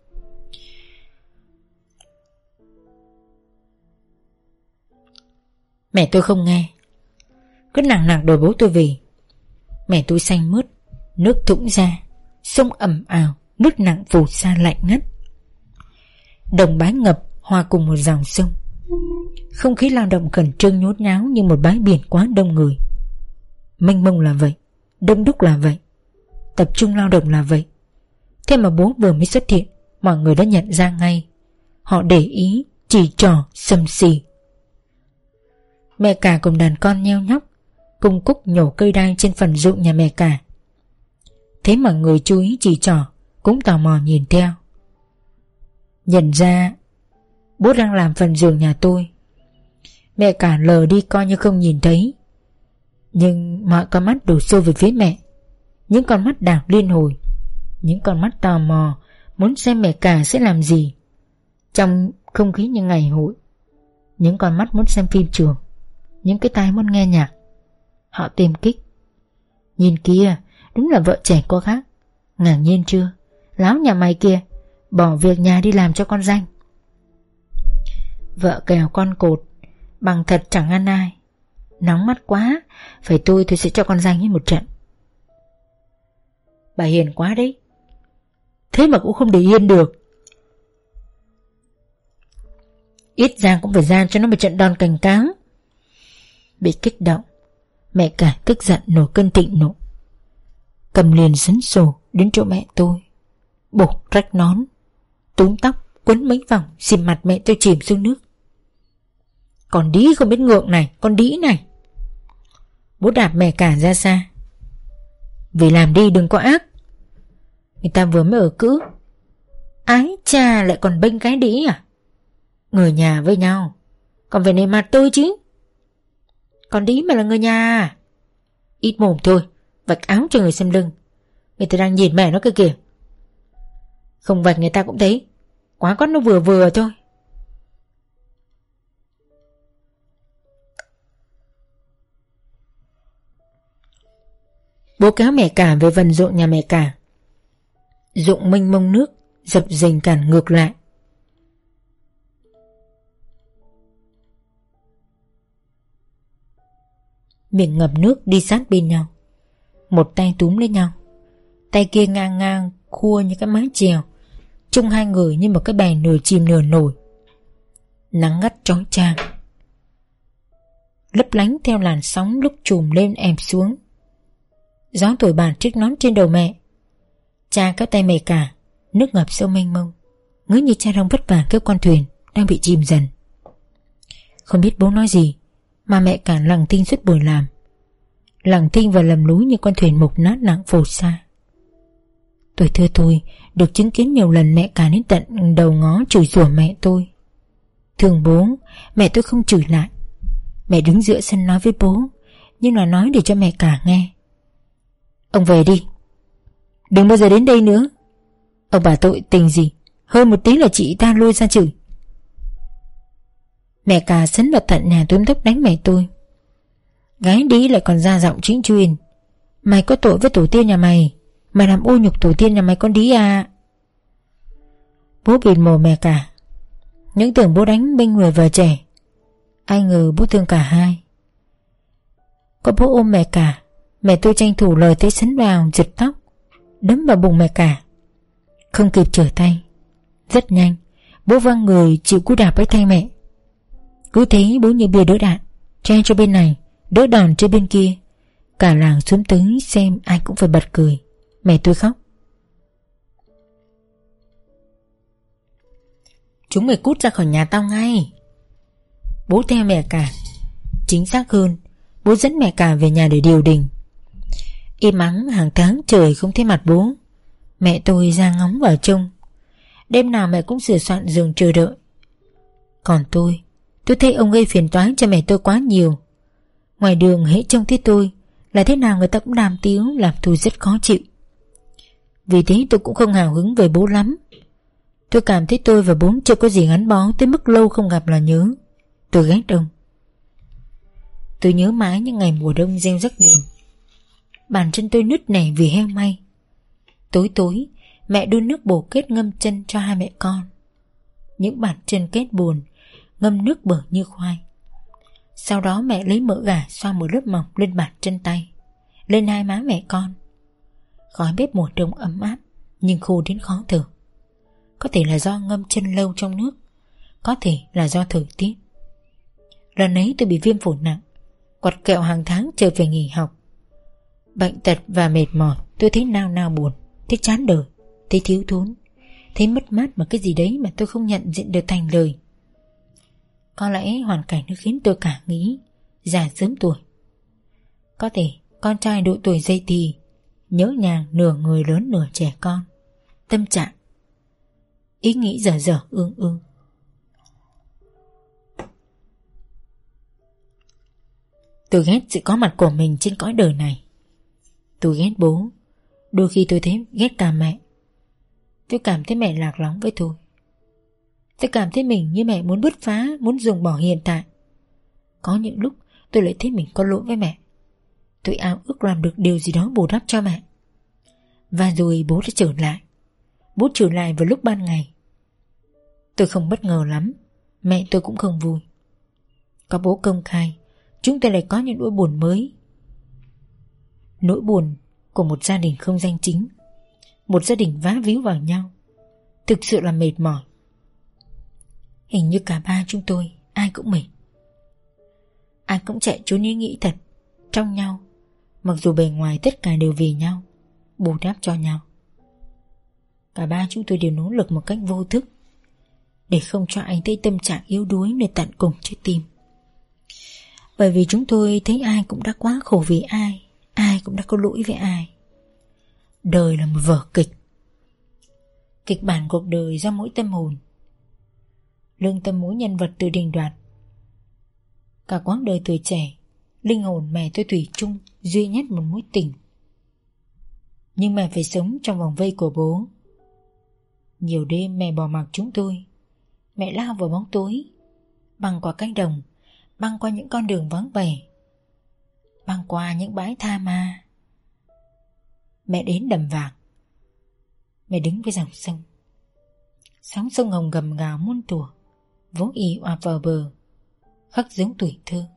Mẹ tôi không nghe, cứ nặng nặng đòi bố tôi về. Mẹ tôi xanh mướt, nước thũng ra, sông ầm ào, nước nặng phù sa lạnh ngắt. Đồng bãi ngập hòa cùng một dòng sông. Không khí lao động khẩn trương nhốn nháo như một bãi biển quá đông người. Mênh mông là vậy, đông đúc là vậy, tập trung lao động là vậy. Thế mà bố vừa mới xuất hiện, mọi người đã nhận ra ngay. Họ để ý, chỉ trỏ, sầm xì. Mẹ cả cùng đàn con nheo nhóc cùng cúc nhổ cây đay trên phần ruộng nhà mẹ cả. Thế mà người chú ý chỉ trỏ cũng tò mò nhìn theo. Nhận ra bố đang làm phần ruộng nhà tôi. Mẹ cả lờ đi coi như không nhìn thấy. Nhưng mọi con mắt đổ xô về phía mẹ. Những con mắt đảo liên hồi, những con mắt tò mò muốn xem mẹ cả sẽ làm gì trong không khí như ngày hội. Những con mắt muốn xem phim trường, những cái tai muốn nghe nhạc. Họ tìm kích. Nhìn kia, đúng là vợ trẻ có khác. Ngạc nhiên chưa? Láo nhà mày kia bỏ việc nhà đi làm cho con danh. Vợ kèo con cột, bằng thật chẳng ăn ai. Nóng mắt quá, phải tôi tôi sẽ cho con danh hết một trận. Bà hiền quá đấy. Thế mà cũng không để yên được. Ít ra cũng phải ra cho nó một trận đòn cảnh cáo. Bị kích động, mẹ cả tức giận nổi cơn thịnh nộ, cầm liền sấn sổ đến chỗ mẹ tôi, bổ rách nón, túm tóc, quấn mấy vòng, xìm mặt mẹ tôi chìm xuống nước. Con đĩ không biết ngượng này, con đĩ này. Bố đạp mẹ cả ra xa. Vì làm đi đừng có ác. Người ta vừa mới ở cữ, ái cha lại còn bênh cái đĩ à? Người nhà với nhau còn phải nề mặt tôi chứ. Con đĩ mà là người nhà à? Ít mồm thôi, vạch áo cho người xem lưng. Người ta đang nhìn mẹ nó cơ kìa. Không vạch người ta cũng thấy quá con nó vừa vừa thôi. Bố kéo mẹ cả về phần ruộng nhà mẹ cả. Ruộng mênh mông nước, dập dềnh cản ngược lại. Miệng ngập nước đi sát bên nhau, một tay túm lấy nhau, tay kia ngang ngang khua như cái mái chèo, chung hai người như một cái bè nửa chìm nửa nổi. Nắng gắt chói chang, lấp lánh theo làn sóng lúc trùm lên ép xuống. Gió thổi bàn chiếc nón trên đầu mẹ. Cha kéo tay mẹ cả, nước ngập sâu mênh mông, ngỡ như cha đang vất vả kéo con thuyền đang bị chìm dần. Không biết bố nói gì mà mẹ cả lặng thinh suốt buổi làm, lặng thinh và lầm lúi như con thuyền mục nát nặng phù sa. Tuổi thơ tôi được chứng kiến nhiều lần mẹ cả đến tận đầu ngó chửi rủa mẹ tôi. Thường bố, mẹ tôi không chửi lại. Mẹ đứng giữa sân nói với bố, nhưng là nói để cho mẹ cả nghe. Ông về đi, đừng bao giờ đến đây nữa. Ông bà tội tình gì, hơn một tí là chị ta lôi ra chửi. Mẹ cả sấn vào tận nhà túm tóc đánh mẹ tôi. Gái đĩ lại còn ra giọng chính truyền. Mày có tội với tổ tiên nhà mày, mày làm ô nhục tổ tiên nhà mày con đĩ à. Bố bịt mồm mẹ cả. Những tưởng bố đánh Minh người vợ trẻ, ai ngờ bố thương cả hai. Có bố ôm mẹ cả, mẹ tôi tranh thủ lời tới sấn vào giật tóc, đấm vào bụng mẹ cả. Không kịp trở tay, rất nhanh bố văng người chịu cú đạp ấy thay mẹ. Cứ thế bố như bia đỡ đạn, che cho bên này, đỡ đòn trên bên kia. Cả làng xuống tới xem ai cũng phải bật cười. Mẹ tôi khóc. Chúng mày cút ra khỏi nhà tao ngay. Bố theo mẹ cả, chính xác hơn bố dẫn mẹ cả về nhà để điều đình. Im ắng hàng tháng trời không thấy mặt bố. Mẹ tôi ra ngóng vào trông. Đêm nào mẹ cũng sửa soạn giường chờ đợi. Còn tôi Tôi thấy ông gây phiền toái cho mẹ tôi quá nhiều. Ngoài đường hễ trông thấy tôi là thế nào người ta cũng đàm tiếu, làm tôi rất khó chịu. Vì thế tôi cũng không hào hứng về bố lắm. Tôi cảm thấy tôi và bố chưa có gì gắn bó tới mức lâu không gặp là nhớ. Tôi ghét ông. Tôi nhớ mãi những ngày mùa đông gieo rắc buồn. Bàn chân tôi nứt nẻ vì heo may. Tối tối mẹ đun nước bổ kết ngâm chân cho hai mẹ con. Những bàn chân kết buồn, ngâm nước bở như khoai. Sau đó mẹ lấy mỡ gà xoa một lớp mỏng lên bàn chân tay, lên hai má mẹ con. Khói bếp mùa đông ấm áp nhưng khô đến khó thở. Có thể là do ngâm chân lâu trong nước, có thể là do thời tiết. Lần ấy tôi bị viêm phổi nặng, quặt kẹo hàng tháng chờ phải nghỉ học. Bệnh tật và mệt mỏi, tôi thấy nao nao buồn, thấy chán đời, thấy thiếu thốn, thấy mất mát mà cái gì đấy mà tôi không nhận diện được thành lời. Có lẽ hoàn cảnh nó khiến tôi cả nghĩ già sớm tuổi. Có thể con trai độ tuổi dậy thì nhớ nhàng nửa người lớn nửa trẻ con. Tâm trạng, ý nghĩ dở dở ương ương. Tôi ghét sự có mặt của mình trên cõi đời này. Tôi ghét bố. Đôi khi tôi thấy ghét cả mẹ. Tôi cảm thấy mẹ lạc lõng với tôi. Tôi cảm thấy mình như mẹ muốn bứt phá, muốn ruồng bỏ hiện tại. Có những lúc tôi lại thấy mình có lỗi với mẹ. Tôi ao ước làm được điều gì đó bù đắp cho mẹ. Và rồi bố đã trở lại. Bố trở lại vào lúc ban ngày. Tôi không bất ngờ lắm. Mẹ tôi cũng không vui. Có bố công khai, chúng tôi lại có những nỗi buồn mới. Nỗi buồn của một gia đình không danh chính, một gia đình vá víu vào nhau. Thực sự là mệt mỏi. Hình như cả ba chúng tôi ai cũng mệt. Ai cũng chạy trốn ý nghĩ thật trong nhau, mặc dù bề ngoài tất cả đều vì nhau, bù đắp cho nhau. Cả ba chúng tôi đều nỗ lực một cách vô thức để không cho anh thấy tâm trạng yếu đuối nơi tận cùng trái tim. Bởi vì chúng tôi thấy ai cũng đã quá khổ vì ai, ai cũng đã có lỗi với ai. Đời là một vở kịch. Kịch bản cuộc đời do mỗi tâm hồn, lương tâm mỗi nhân vật tự định đoạt. Cả quãng đời tuổi trẻ, linh hồn mẹ tôi thủy chung duy nhất một mối tình. Nhưng mẹ phải sống trong vòng vây của bố. Nhiều đêm mẹ bỏ mặc chúng tôi. Mẹ lao vào bóng tối, băng qua cánh đồng, băng qua những con đường vắng vẻ, băng qua những bãi tha ma. Mẹ đến đầm vạc. Mẹ đứng với dòng sông. Sóng sông Hồng gầm gào muôn thuở, vỗ ì oạp vào bờ, khắc giống tuổi thơ.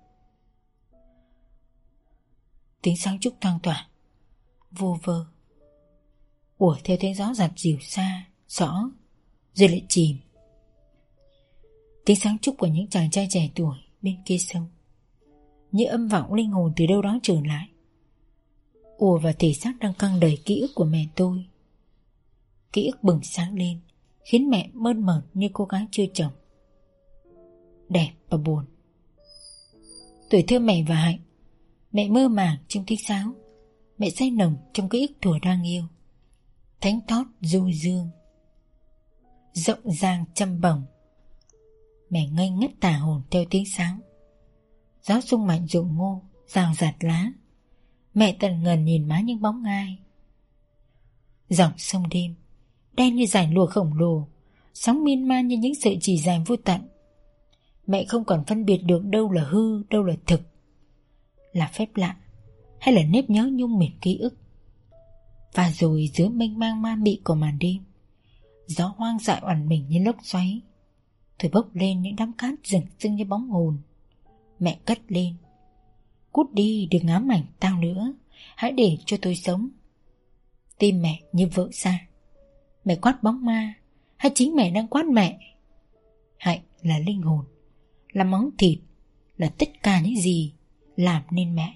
Tiếng sáo trúc thoang thoảng, vô vơ, ủa theo tiếng gió giặt dịu xa, xõ, rồi lại chìm. Tiếng sáng trúc của những chàng trai trẻ tuổi bên kia sông, như âm vọng linh hồn từ đâu đó trở lại, ùa vào thể xác đang căng đầy ký ức của mẹ tôi. Ký ức bừng sáng lên, khiến mẹ mơn mởn như cô gái chưa chồng, đẹp và buồn. Tuổi thơ mẹ và Hạnh. Mẹ mơ màng trong tiếng sáo, mẹ say nồng trong ký ức thuở đang yêu. Thánh thót du dương, rộng ràng trăm bồng. Mẹ ngây ngất tà hồn theo tiếng sáo. Gió sung mạnh rụng ngô, rào rạt lá. Mẹ tận ngần nhìn má những bóng ngai. Dòng sông đêm đen như dải lụa khổng lồ, sóng miên man như những sợi chỉ dài vô tận. Mẹ không còn phân biệt được đâu là hư, đâu là thực, là phép lạ hay là nếp nhớ nhung mệt ký ức. Và rồi giữa mênh mang ma mị của màn đêm, gió hoang dại oằn mình như lốc xoáy, Tôi bốc lên những đám cát rừng rưng như bóng hồn. Mẹ cất lên: "Cút đi, đừng ám ảnh tao nữa. Hãy để cho tôi sống." Tim mẹ như vỡ ra. Mẹ quát bóng ma, hay chính mẹ đang quát mẹ? Hạnh là linh hồn, là máu thịt, là tất cả những gì làm nên mẹ.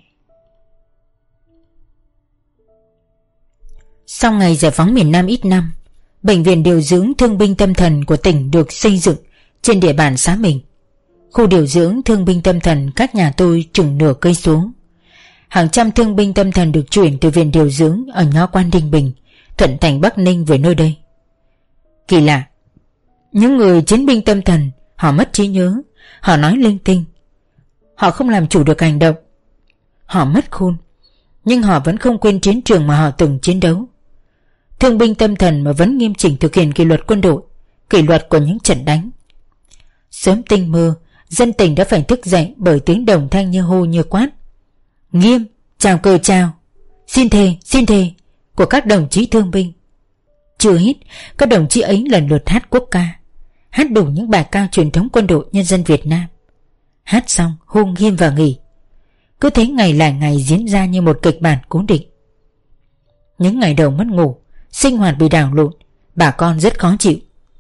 Sau ngày giải phóng miền Nam ít năm, bệnh viện điều dưỡng thương binh tâm thần của tỉnh được xây dựng trên địa bàn xã mình. Khu điều dưỡng thương binh tâm thần cách nhà tôi chừng nửa cây số. Hàng trăm thương binh tâm thần được chuyển từ viện điều dưỡng ở Nho Quan Ninh Bình, Thuận Thành Bắc Ninh về nơi đây. Kỳ lạ, những người chiến binh tâm thần họ mất trí nhớ, họ nói linh tinh, họ không làm chủ được hành động, họ mất khôn, nhưng họ vẫn không quên chiến trường mà họ từng chiến đấu. Thương binh tâm thần mà vẫn nghiêm chỉnh thực hiện kỷ luật quân đội, kỷ luật của những trận đánh. Sớm tinh mơ, dân tỉnh đã phải thức dậy bởi tiếng đồng thanh như hô như quát: "Nghiêm, chào cờ chào, xin thề, xin thề" của các đồng chí thương binh. Chưa hết, các đồng chí ấy lần lượt hát quốc ca, hát đủ những bài ca truyền thống quân đội nhân dân Việt Nam. Hát xong hô nghiêm và nghỉ. Cứ thế ngày lại ngày diễn ra như một kịch bản cố định. Những ngày đầu mất ngủ, sinh hoạt bị đảo lộn, bà con rất khó chịu.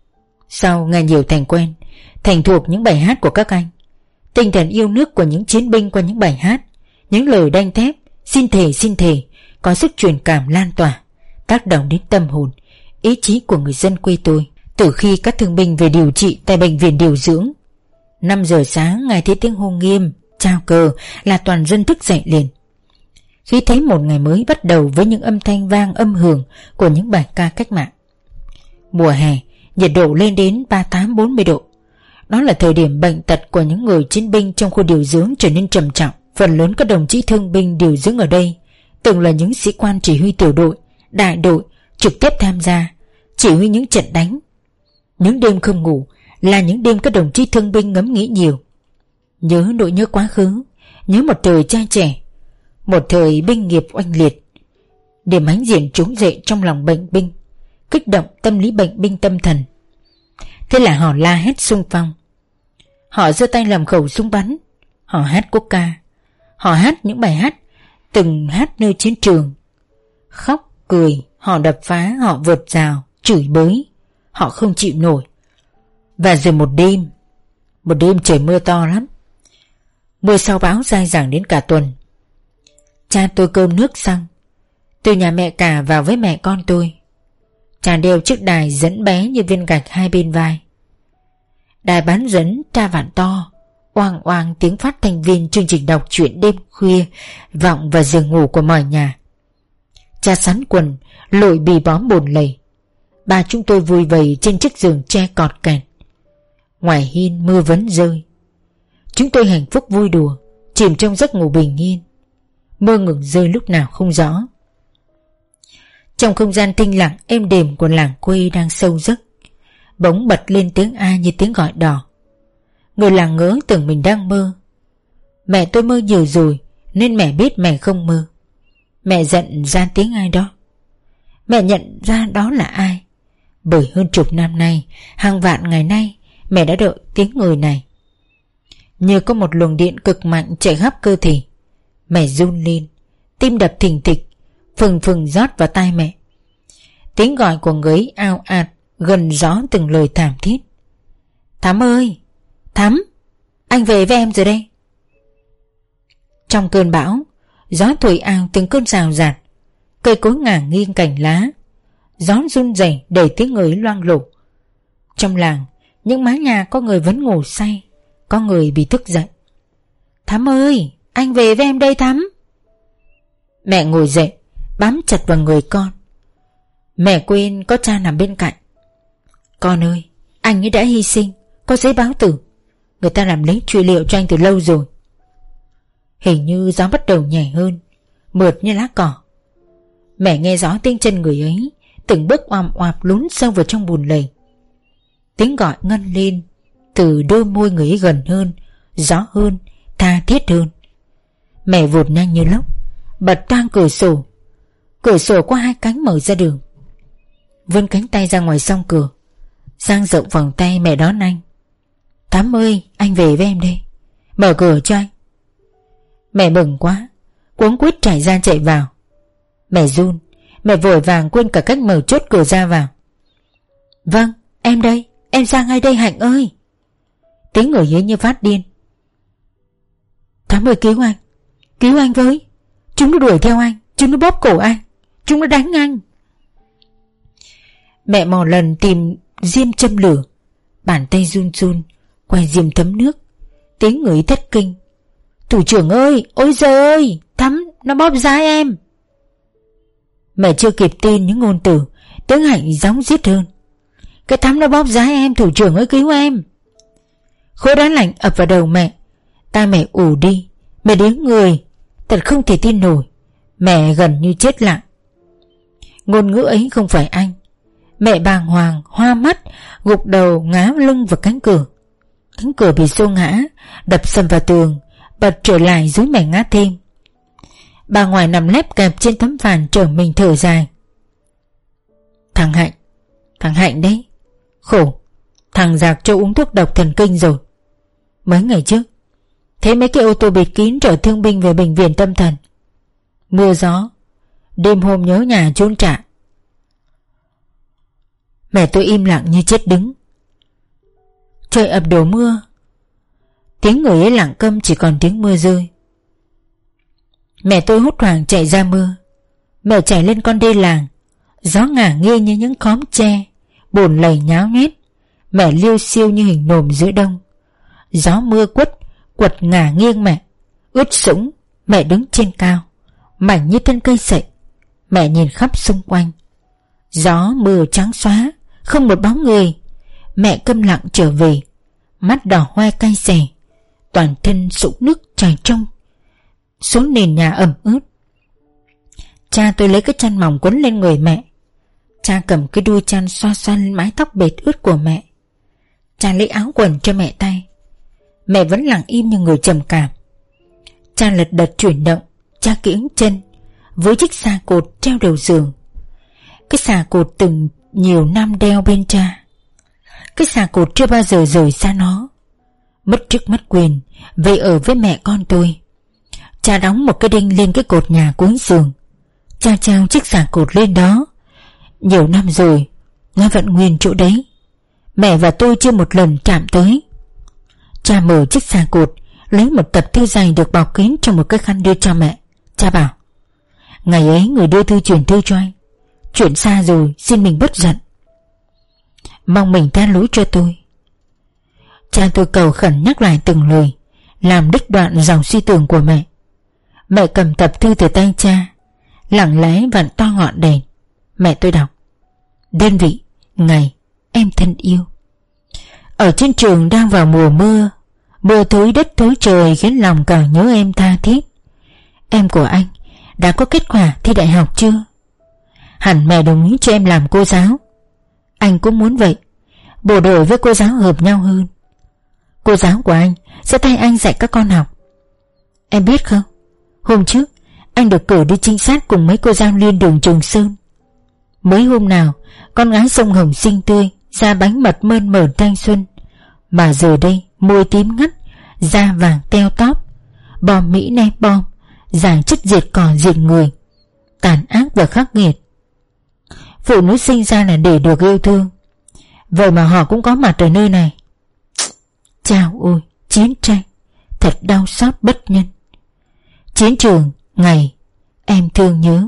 Sau ngày nhiều thành quen, thành thuộc những bài hát của các anh, tinh thần yêu nước của những chiến binh qua những bài hát, những lời đanh thép xin thề xin thề có sức truyền cảm lan tỏa, tác động đến tâm hồn, ý chí của người dân quê tôi. Từ khi các thương binh về điều trị tại bệnh viện điều dưỡng, năm giờ sáng ngày thấy tiếng hô nghiêm, chào cờ là toàn dân thức dậy liền. Khi thấy một ngày mới bắt đầu với những âm thanh vang âm hưởng của những bài ca cách mạng. Mùa hè, nhiệt độ lên đến ba mươi tám bốn mươi độ. Đó là thời điểm bệnh tật của những người chiến binh trong khu điều dưỡng trở nên trầm trọng. Phần lớn các đồng chí thương binh điều dưỡng ở đây từng là những sĩ quan chỉ huy tiểu đội, đại đội, trực tiếp tham gia chỉ huy những trận đánh. Những đêm không ngủ là những đêm các đồng chí thương binh ngẫm nghĩ nhiều, nhớ nỗi nhớ quá khứ, nhớ một thời trai trẻ, một thời binh nghiệp oanh liệt, để mãnh diện trỗi dậy trong lòng bệnh binh, kích động tâm lý bệnh binh tâm thần. Thế là họ la hét xung phong, họ giơ tay làm khẩu súng bắn, họ hát quốc ca, họ hát những bài hát từng hát nơi chiến trường. Khóc cười, họ đập phá, họ vượt rào, chửi bới, họ không chịu nổi. Và rồi một đêm, một đêm trời mưa to lắm, mưa sau bão dai dẳng đến cả tuần. Cha tôi cơm nước xong, từ nhà mẹ cả vào với mẹ con tôi. Cha đeo chiếc đài dẫn bé như viên gạch hai bên vai. Đài bán dẫn tra vạn to, oang oang tiếng phát thanh viên chương trình đọc truyện đêm khuya vọng vào giường ngủ của mọi nhà. Cha sắn quần, lội bì bóm bồn lầy. Ba chúng tôi vui vầy trên chiếc giường tre cọt kẹt. Ngoài hiên mưa vẫn rơi. Chúng tôi hạnh phúc vui đùa, chìm trong giấc ngủ bình yên. Mưa ngừng rơi lúc nào không rõ. Trong không gian tĩnh lặng êm đềm của làng quê đang sâu giấc, bỗng bật lên tiếng ai như tiếng gọi đỏ. Người làng ngỡ tưởng mình đang mơ. Mẹ tôi mơ nhiều rồi nên mẹ biết mẹ không mơ. Mẹ giận ra tiếng ai đó. Mẹ nhận ra đó là ai, bởi hơn chục năm nay, hàng vạn ngày nay, mẹ đã đợi tiếng người này. Như có một luồng điện cực mạnh chạy khắp cơ thể. Mẹ run lên, tim đập thình thịch, phừng phừng rót vào tai mẹ. Tiếng gọi của người ấy ao ạt, gần rõ từng lời thảm thiết. Thắm ơi, Thắm, anh về với em rồi đây. Trong cơn bão, gió thổi ào từng cơn rào rạt, cây cối ngả nghiêng cành lá, gió run rẩy đẩy tiếng người loang lổ. Trong làng, những mái nhà có người vẫn ngủ say, có người bị thức dậy. Thắm ơi, anh về với em đây Thắm. Mẹ ngồi dậy, bám chặt vào người con. Mẹ quên có cha nằm bên cạnh. Con ơi, anh ấy đã hy sinh, có giấy báo tử. Người ta làm lấy truy liệu cho anh từ lâu rồi. Hình như gió bắt đầu nhẹ hơn, mượt như lá cỏ. Mẹ nghe rõ tiếng chân người ấy, từng bước oằm oạp lún sâu vào trong bùn lầy. Tiếng gọi ngân lên từ đôi môi người ấy gần hơn, rõ hơn, tha thiết hơn. Mẹ vụt nhanh như lốc, bật toang cửa sổ. Cửa sổ qua hai cánh mở ra đường. Vươn cánh tay ra ngoài song cửa, dang rộng vòng tay mẹ đón anh. Thắm ơi, anh về với em đây, mở cửa cho anh. Mẹ mừng quá, cuống quýt chạy ra chạy vào. Mẹ run, mẹ vội vàng quên cả cách mở chốt cửa ra vào. Vâng, em đây, em ra ngay đây Hạnh ơi. Tiếng người ấy như phát điên. Thắm ơi cứu anh, cứu anh với. Chúng nó đuổi theo anh, chúng nó bóp cổ anh, chúng nó đánh anh. Mẹ mò lần tìm diêm châm lửa, bàn tay run run quay diêm thấm nước. Tiếng người thất kinh. Thủ trưởng ơi, ôi giời ơi, Thắm nó bóp dái em. Mẹ chưa kịp tin những ngôn từ, tiếng Hạnh gióng giết hơn. Cái Thắm nó bóp dái em, thủ trưởng ơi cứu em. Khối đá lạnh ập vào đầu mẹ. Tai mẹ ù đi, mẹ điếng người, thật không thể tin nổi. Mẹ gần như chết lặng. Ngôn ngữ ấy không phải anh. Mẹ bàng hoàng, hoa mắt, gục đầu ngã lưng vào cánh cửa. Cánh cửa bị xô ngã, đập sầm vào tường, bật trở lại dưới mẻ ngã thêm. Bà ngoài nằm lép kẹp trên tấm phản trở mình thở dài. Thằng Hạnh, thằng Hạnh đấy. Khổ, thằng giặc cho uống thuốc độc thần kinh rồi. Mấy ngày trước thấy mấy cái ô tô bịt kín chở thương binh về bệnh viện tâm thần. Mưa gió, đêm hôm nhớ nhà trốn trại. Mẹ tôi im lặng như chết đứng. Trời ập đổ mưa. Tiếng người ấy lặng câm, chỉ còn tiếng mưa rơi. Mẹ tôi hốt hoảng chạy ra mưa. Mẹ chạy lên con đê làng. Gió ngả nghiêng như những khóm tre, bùn lầy nháo nhét. Mẹ liêu xiêu như hình nồm giữa đông. Gió mưa quất quật ngả nghiêng mẹ, ướt sũng. Mẹ đứng trên cao, mảnh như thân cây sậy. Mẹ nhìn khắp xung quanh. Gió mưa trắng xóa, không một bóng người. Mẹ câm lặng trở về, mắt đỏ hoe cay xè, toàn thân sũng nước chảy trông xuống nền nhà ẩm ướt. Cha tôi lấy cái chăn mỏng quấn lên người mẹ. Cha cầm cái đuôi chăn xoa xoa lên mái tóc bệt ướt của mẹ. Cha lấy áo quần cho mẹ tay. Mẹ vẫn lặng im như người trầm cảm. Cha lật đật chuyển động. Cha kiễng chân với chiếc xà cột treo đầu giường. Cái xà cột từng nhiều năm đeo bên cha. Cái xà cột chưa bao giờ rời xa nó. Mất chức mất quyền, về ở với mẹ con tôi. Cha đóng một cái đinh lên cái cột nhà cuối giường. Cha treo chiếc xà cột lên đó. Nhiều năm rồi, nó vẫn nguyên chỗ đấy. Mẹ và tôi chưa một lần chạm tới. Cha mở chiếc xà cột, lấy một tập thư dày được bọc kín trong một cái khăn đưa cho mẹ. Cha bảo, ngày ấy người đưa thư chuyển thư cho anh. Chuyện xa rồi, xin mình bớt giận, mong mình tha lỗi cho tôi. Cha tôi cầu khẩn nhắc lại từng lời, làm đứt đoạn dòng suy tưởng của mẹ. Mẹ cầm tập thư từ tay cha, lặng lẽ vặn to ngọn đèn. Mẹ tôi đọc, đơn vị, ngày, em thân yêu. Ở trên trường đang vào mùa mưa, mưa thối đất thối trời khiến lòng càng nhớ em tha thiết. Em của anh đã có kết quả thi đại học chưa? Hẳn mẹ đồng ý cho em làm cô giáo. Anh cũng muốn vậy. Bộ đội với cô giáo hợp nhau hơn. Cô giáo của anh sẽ thay anh dạy các con học. Em biết không, hôm trước anh được cử đi trinh sát cùng mấy cô giáo liên đường Trường Sơn. Mấy hôm nào con gái sông Hồng xinh tươi, da bánh mật mơn mởn thanh xuân, mà giờ đây môi tím ngắt, da vàng teo tóp, bom Mỹ ném bom, giải chất diệt cỏ diệt người, tàn ác và khắc nghiệt. Phụ nữ sinh ra là để được yêu thương, vậy mà họ cũng có mặt ở nơi này. Chao ôi, chiến tranh thật đau xót bất nhân. Chiến trường, ngày, em thương nhớ.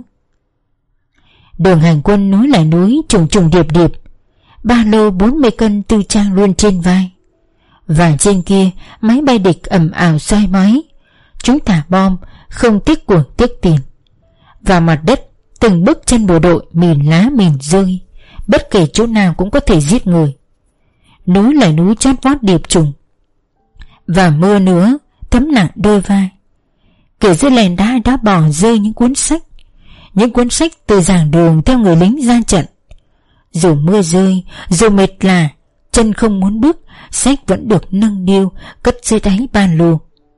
Đường hành quân núi lại núi, trùng trùng điệp điệp. Ba lô bốn mươi cân tư trang luôn trên vai. Và trên kia máy bay địch ầm ào xoay máy. Chúng thả bom không tiếc của tiếc tiền. Và mặt đất từng bước chân bộ đội mìn lá mìn rơi, bất kể chỗ nào cũng có thể giết người. Núi lại núi chót vót điệp trùng. Và mưa nữa thấm nặng đôi vai. Kể dưới lèn đá đã bỏ rơi những cuốn sách. Những cuốn sách từ giảng đường theo người lính ra trận. Dù mưa rơi, dù mệt lả, chân không muốn bước, sách vẫn được nâng niu cất dưới đáy ba lô.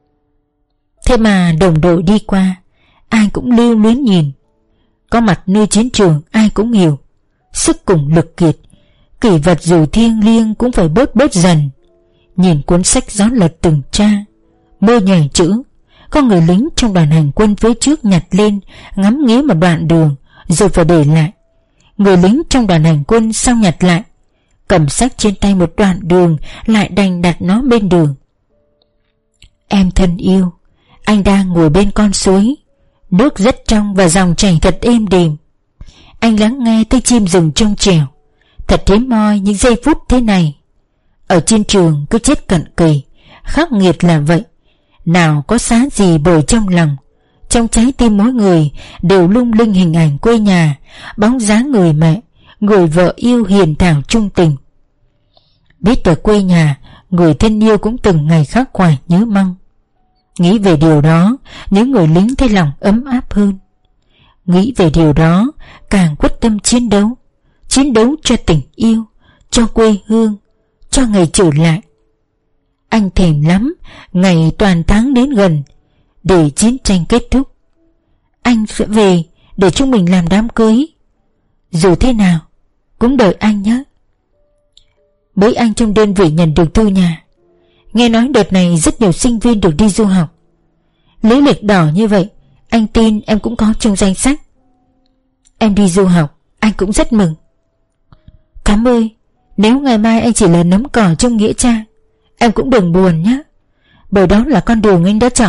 Thế mà đồng đội đi qua, ai cũng lưu luyến nhìn. Có mặt nơi chiến trường ai cũng hiểu. Sức cùng lực kiệt, kỷ vật dù thiêng liêng cũng phải bớt bớt dần. Nhìn cuốn sách gió lật từng trang, mơ nhảy chữ. Có người lính trong đoàn hành quân phía trước nhặt lên, ngắm nghía một đoạn đường rồi phải để lại. Người lính trong đoàn hành quân sau nhặt lại, cầm sách trên tay một đoạn đường, lại đành đặt nó bên đường. Em thân yêu, anh đang ngồi bên con suối, nước rất trong và dòng chảy thật êm đềm. Anh lắng nghe tiếng chim rừng trong trẻo, thật hiếm hoi những giây phút thế này. Ở chiến trường cứ chết cận kề, khắc nghiệt là vậy. Nào có xá gì bởi trong lòng, trong trái tim mỗi người đều lung linh hình ảnh quê nhà, bóng dáng người mẹ, người vợ yêu hiền thảo trung tình. Biết ở quê nhà, người thân yêu cũng từng ngày khắc khoải nhớ mong. Nghĩ về điều đó, những người lính thấy lòng ấm áp hơn. Nghĩ về điều đó, càng quyết tâm chiến đấu. Chiến đấu cho tình yêu, cho quê hương, cho ngày trở lại. Anh thèm lắm ngày toàn thắng đến gần, để chiến tranh kết thúc. Anh sẽ về để chúng mình làm đám cưới. Dù thế nào cũng đợi anh nhé. Bấy anh trong đơn vị nhận được thư nhà. Nghe nói đợt này rất nhiều sinh viên được đi du học. Lý lịch đỏ như vậy, anh tin em cũng có trong danh sách. Em đi du học, anh cũng rất mừng. Thắm ơi, nếu ngày mai anh chỉ là nấm cỏ trong nghĩa trang, em cũng đừng buồn nhé, bởi đó là con đường anh đã chọn.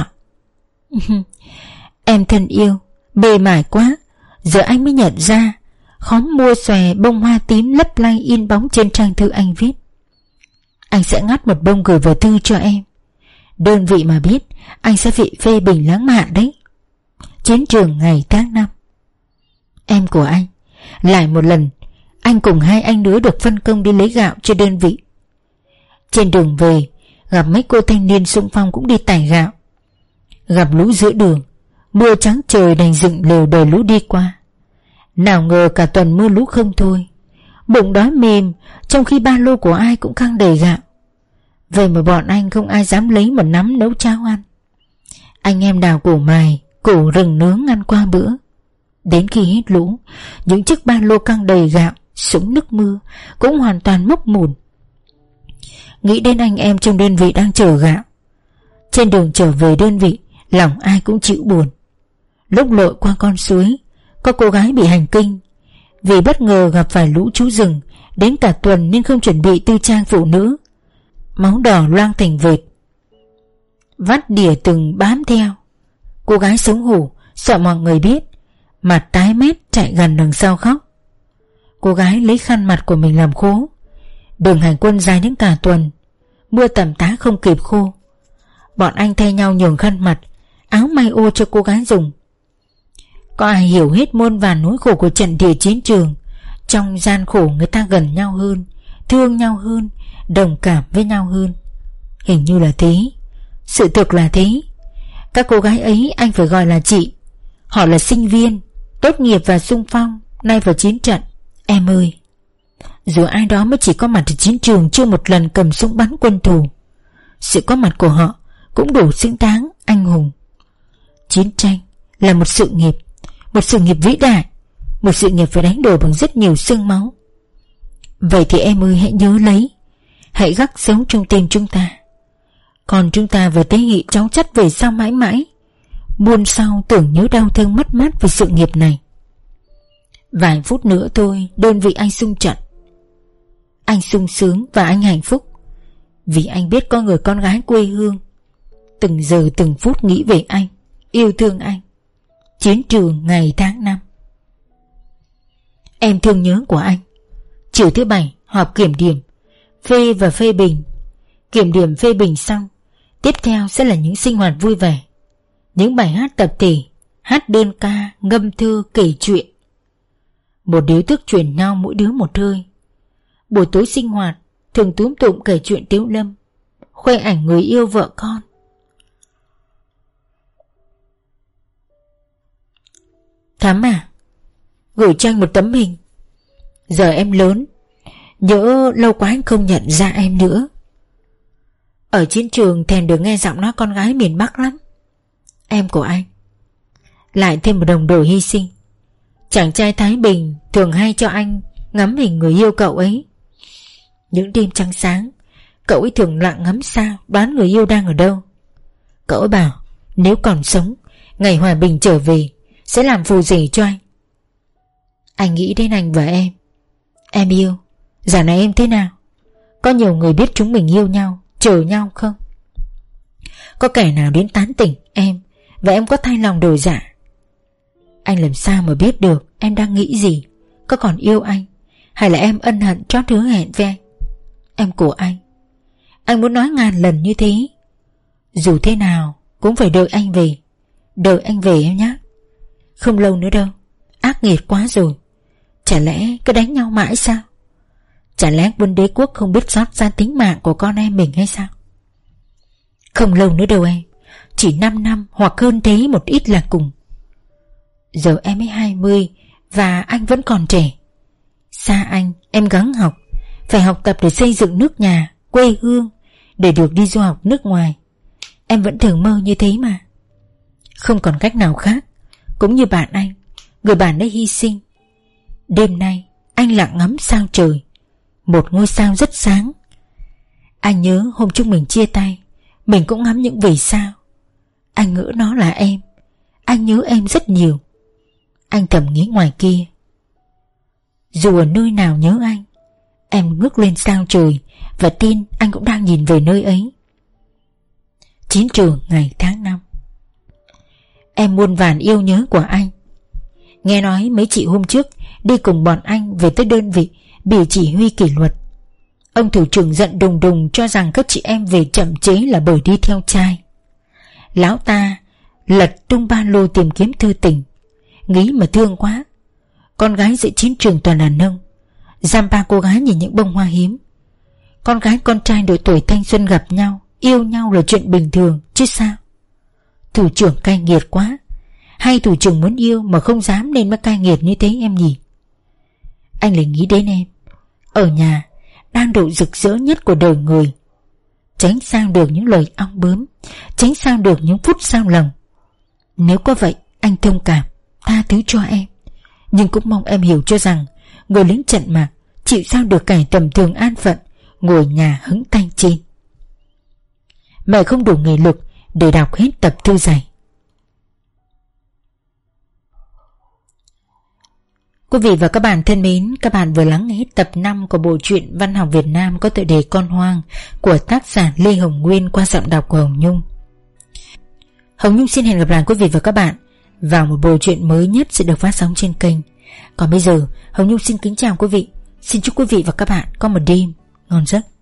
Em thân yêu, bề mải quá, giờ anh mới nhận ra khóm mua xòe bông hoa tím lấp lay in bóng trên trang thư anh viết. Anh sẽ ngắt một bông gửi vào thư cho em. Đơn vị mà biết, anh sẽ bị phê bình lãng mạn đấy. Chiến trường ngày tháng năm. Em của anh. Lại một lần, anh cùng hai anh đứa được phân công đi lấy gạo cho đơn vị. Trên đường về, gặp mấy cô thanh niên xung phong cũng đi tải gạo. Gặp lũ giữa đường, mưa trắng trời đành dựng lều đợi lũ đi qua. Nào ngờ cả tuần mưa lũ không thôi. Bụng đói mềm, trong khi ba lô của ai cũng căng đầy gạo. Vậy mà bọn anh không ai dám lấy một nắm nấu cháo ăn. Anh em đào củ mài, củ rừng nướng ăn qua bữa. Đến khi hết lũ, những chiếc ba lô căng đầy gạo, sũng nước mưa, cũng hoàn toàn mốc mùn. Nghĩ đến anh em trong đơn vị đang chở gạo. Trên đường trở về đơn vị, lòng ai cũng chịu buồn. Lúc lội qua con suối, có cô gái bị hành kinh. Vì bất ngờ gặp phải lũ thú rừng, đến cả tuần nên không chuẩn bị tư trang phụ nữ. Máu đỏ loang thành vệt, vắt đỉa từng bám theo. Cô gái xấu hổ, sợ mọi người biết, mặt tái mét chạy gần đằng sau khóc. Cô gái lấy khăn mặt của mình làm khố. Đường hành quân dài đến cả tuần, mưa tầm tá không kịp khô. Bọn anh thay nhau nhường khăn mặt, áo may ô cho cô gái dùng. Có ai hiểu hết muôn vàn nỗi khổ của trận địa chiến trường. Trong gian khổ người ta gần nhau hơn, thương nhau hơn, đồng cảm với nhau hơn. Hình như là thế. Sự thực là thế. Các cô gái ấy anh phải gọi là chị. Họ là sinh viên, tốt nghiệp và xung phong, nay vào chiến trận. Em ơi, dù ai đó mới chỉ có mặt ở chiến trường chưa một lần cầm súng bắn quân thù, sự có mặt của họ cũng đủ xứng đáng anh hùng. Chiến tranh là một sự nghiệp, một sự nghiệp vĩ đại, một sự nghiệp phải đánh đổi bằng rất nhiều xương máu. Vậy thì em ơi, hãy nhớ lấy, hãy gác sống trong tim chúng ta. Còn chúng ta về thế hệ cháu chắt về sau mãi mãi, muôn sau tưởng nhớ đau thương mất mát về sự nghiệp này. Vài phút nữa thôi, đơn vị anh xung trận. Anh sung sướng và anh hạnh phúc, vì anh biết có người con gái quê hương từng giờ từng phút nghĩ về anh, yêu thương anh. Chiến trường ngày tháng năm. Em thương nhớ của anh. Chiều thứ bảy họp kiểm điểm, phê và phê bình. Kiểm điểm phê bình xong, tiếp theo sẽ là những sinh hoạt vui vẻ, những bài hát tập thể, hát đơn ca, ngâm thơ, kể chuyện. Một điếu thuốc truyền nhau mỗi đứa một hơi. Buổi tối sinh hoạt thường túm tụm kể chuyện tiếu lâm, khoe ảnh người yêu vợ con. Thắm à, gửi cho anh một tấm hình. Giờ em lớn, nhỡ lâu quá anh không nhận ra em nữa. Ở chiến trường thèm được nghe giọng nói con gái miền Bắc lắm. Em của anh. Lại thêm một đồng đội hy sinh. Chàng trai Thái Bình thường hay cho anh ngắm hình người yêu cậu ấy. Những đêm trăng sáng, Cậu ấy thường lặng ngắm sao, đoán người yêu đang ở đâu. Cậu ấy bảo nếu còn sống, ngày hòa bình trở về sẽ làm phù rể cho anh. Anh nghĩ đến anh và em. Em yêu, dạo này em thế nào? Có nhiều người biết chúng mình yêu nhau, chờ nhau không? Có kẻ nào đến tán tỉnh em và em có thay lòng đổi dạ? Anh làm sao mà biết được em đang nghĩ gì? Có còn yêu anh, hay là em ân hận trót hứa hẹn với anh? Em của anh, anh muốn nói ngàn lần như thế. Dù thế nào cũng phải đợi anh về. Đợi anh về em nhé. Không lâu nữa đâu. Ác nghiệt quá rồi. Chả lẽ cứ đánh nhau mãi sao? Chả lẽ quân đế quốc không biết xót xa tính mạng của con em mình hay sao? Không lâu nữa đâu em. Chỉ năm năm hoặc hơn thế một ít là cùng. Giờ em mới hai mươi và anh vẫn còn trẻ. Xa anh, em gắng học. Phải học tập để xây dựng nước nhà, quê hương, để được đi du học nước ngoài. Em vẫn thường mơ như thế mà. Không còn cách nào khác. Cũng như bạn anh, người bạn đã hy sinh. Đêm nay anh lặng ngắm sao trời. Một ngôi sao rất sáng. Anh nhớ hôm chúng mình chia tay, mình cũng ngắm những vì sao. Anh ngỡ nó là em. Anh nhớ em rất nhiều. Anh thầm nghĩ ngoài kia, dù ở nơi nào nhớ anh, em ngước lên sao trời và tin anh cũng đang nhìn về nơi ấy. Chiến trường ngày tháng năm. Em muôn vàn yêu nhớ của anh. Nghe nói mấy chị hôm trước đi cùng bọn anh về tới đơn vị bị chỉ huy kỷ luật. Ông thủ trưởng giận đùng đùng cho rằng các chị em về chậm chế là bởi đi theo trai. Lão ta lật tung ba lô tìm kiếm thư tình, nghĩ mà thương quá. Con gái giữa chiến trường toàn đàn ông, giam ba cô gái nhìn những bông hoa hiếm. Con gái con trai độ tuổi thanh xuân gặp nhau, yêu nhau là chuyện bình thường chứ sao. Thủ trưởng cay nghiệt quá. Hay thủ trưởng muốn yêu mà không dám nên mới cay nghiệt như thế em nhỉ? Anh lại nghĩ đến em. Ở nhà đang độ rực rỡ nhất của đời người. Tránh sao được những lời ong bướm, tránh sao được những phút sao lòng. Nếu có vậy anh thông cảm, tha thứ cho em. Nhưng cũng mong em hiểu cho rằng người lính trận mạc chịu sao được kẻ tầm thường an phận ngồi nhà hứng tay trên. Mẹ không đủ nghị lực để đọc hết tập thư dày. Quý vị và các bạn thân mến, các bạn vừa lắng nghe hết tập năm của bộ truyện văn học Việt Nam có tựa đề Con Hoang của tác giả Lê Hồng Nguyên qua giọng đọc của Hồng Nhung. Hồng Nhung xin hẹn gặp lại quý vị và các bạn vào một bộ truyện mới nhất sẽ được phát sóng trên kênh. Còn bây giờ, Hồng Nhung xin kính chào quý vị. Xin chúc quý vị và các bạn có một đêm ngon giấc.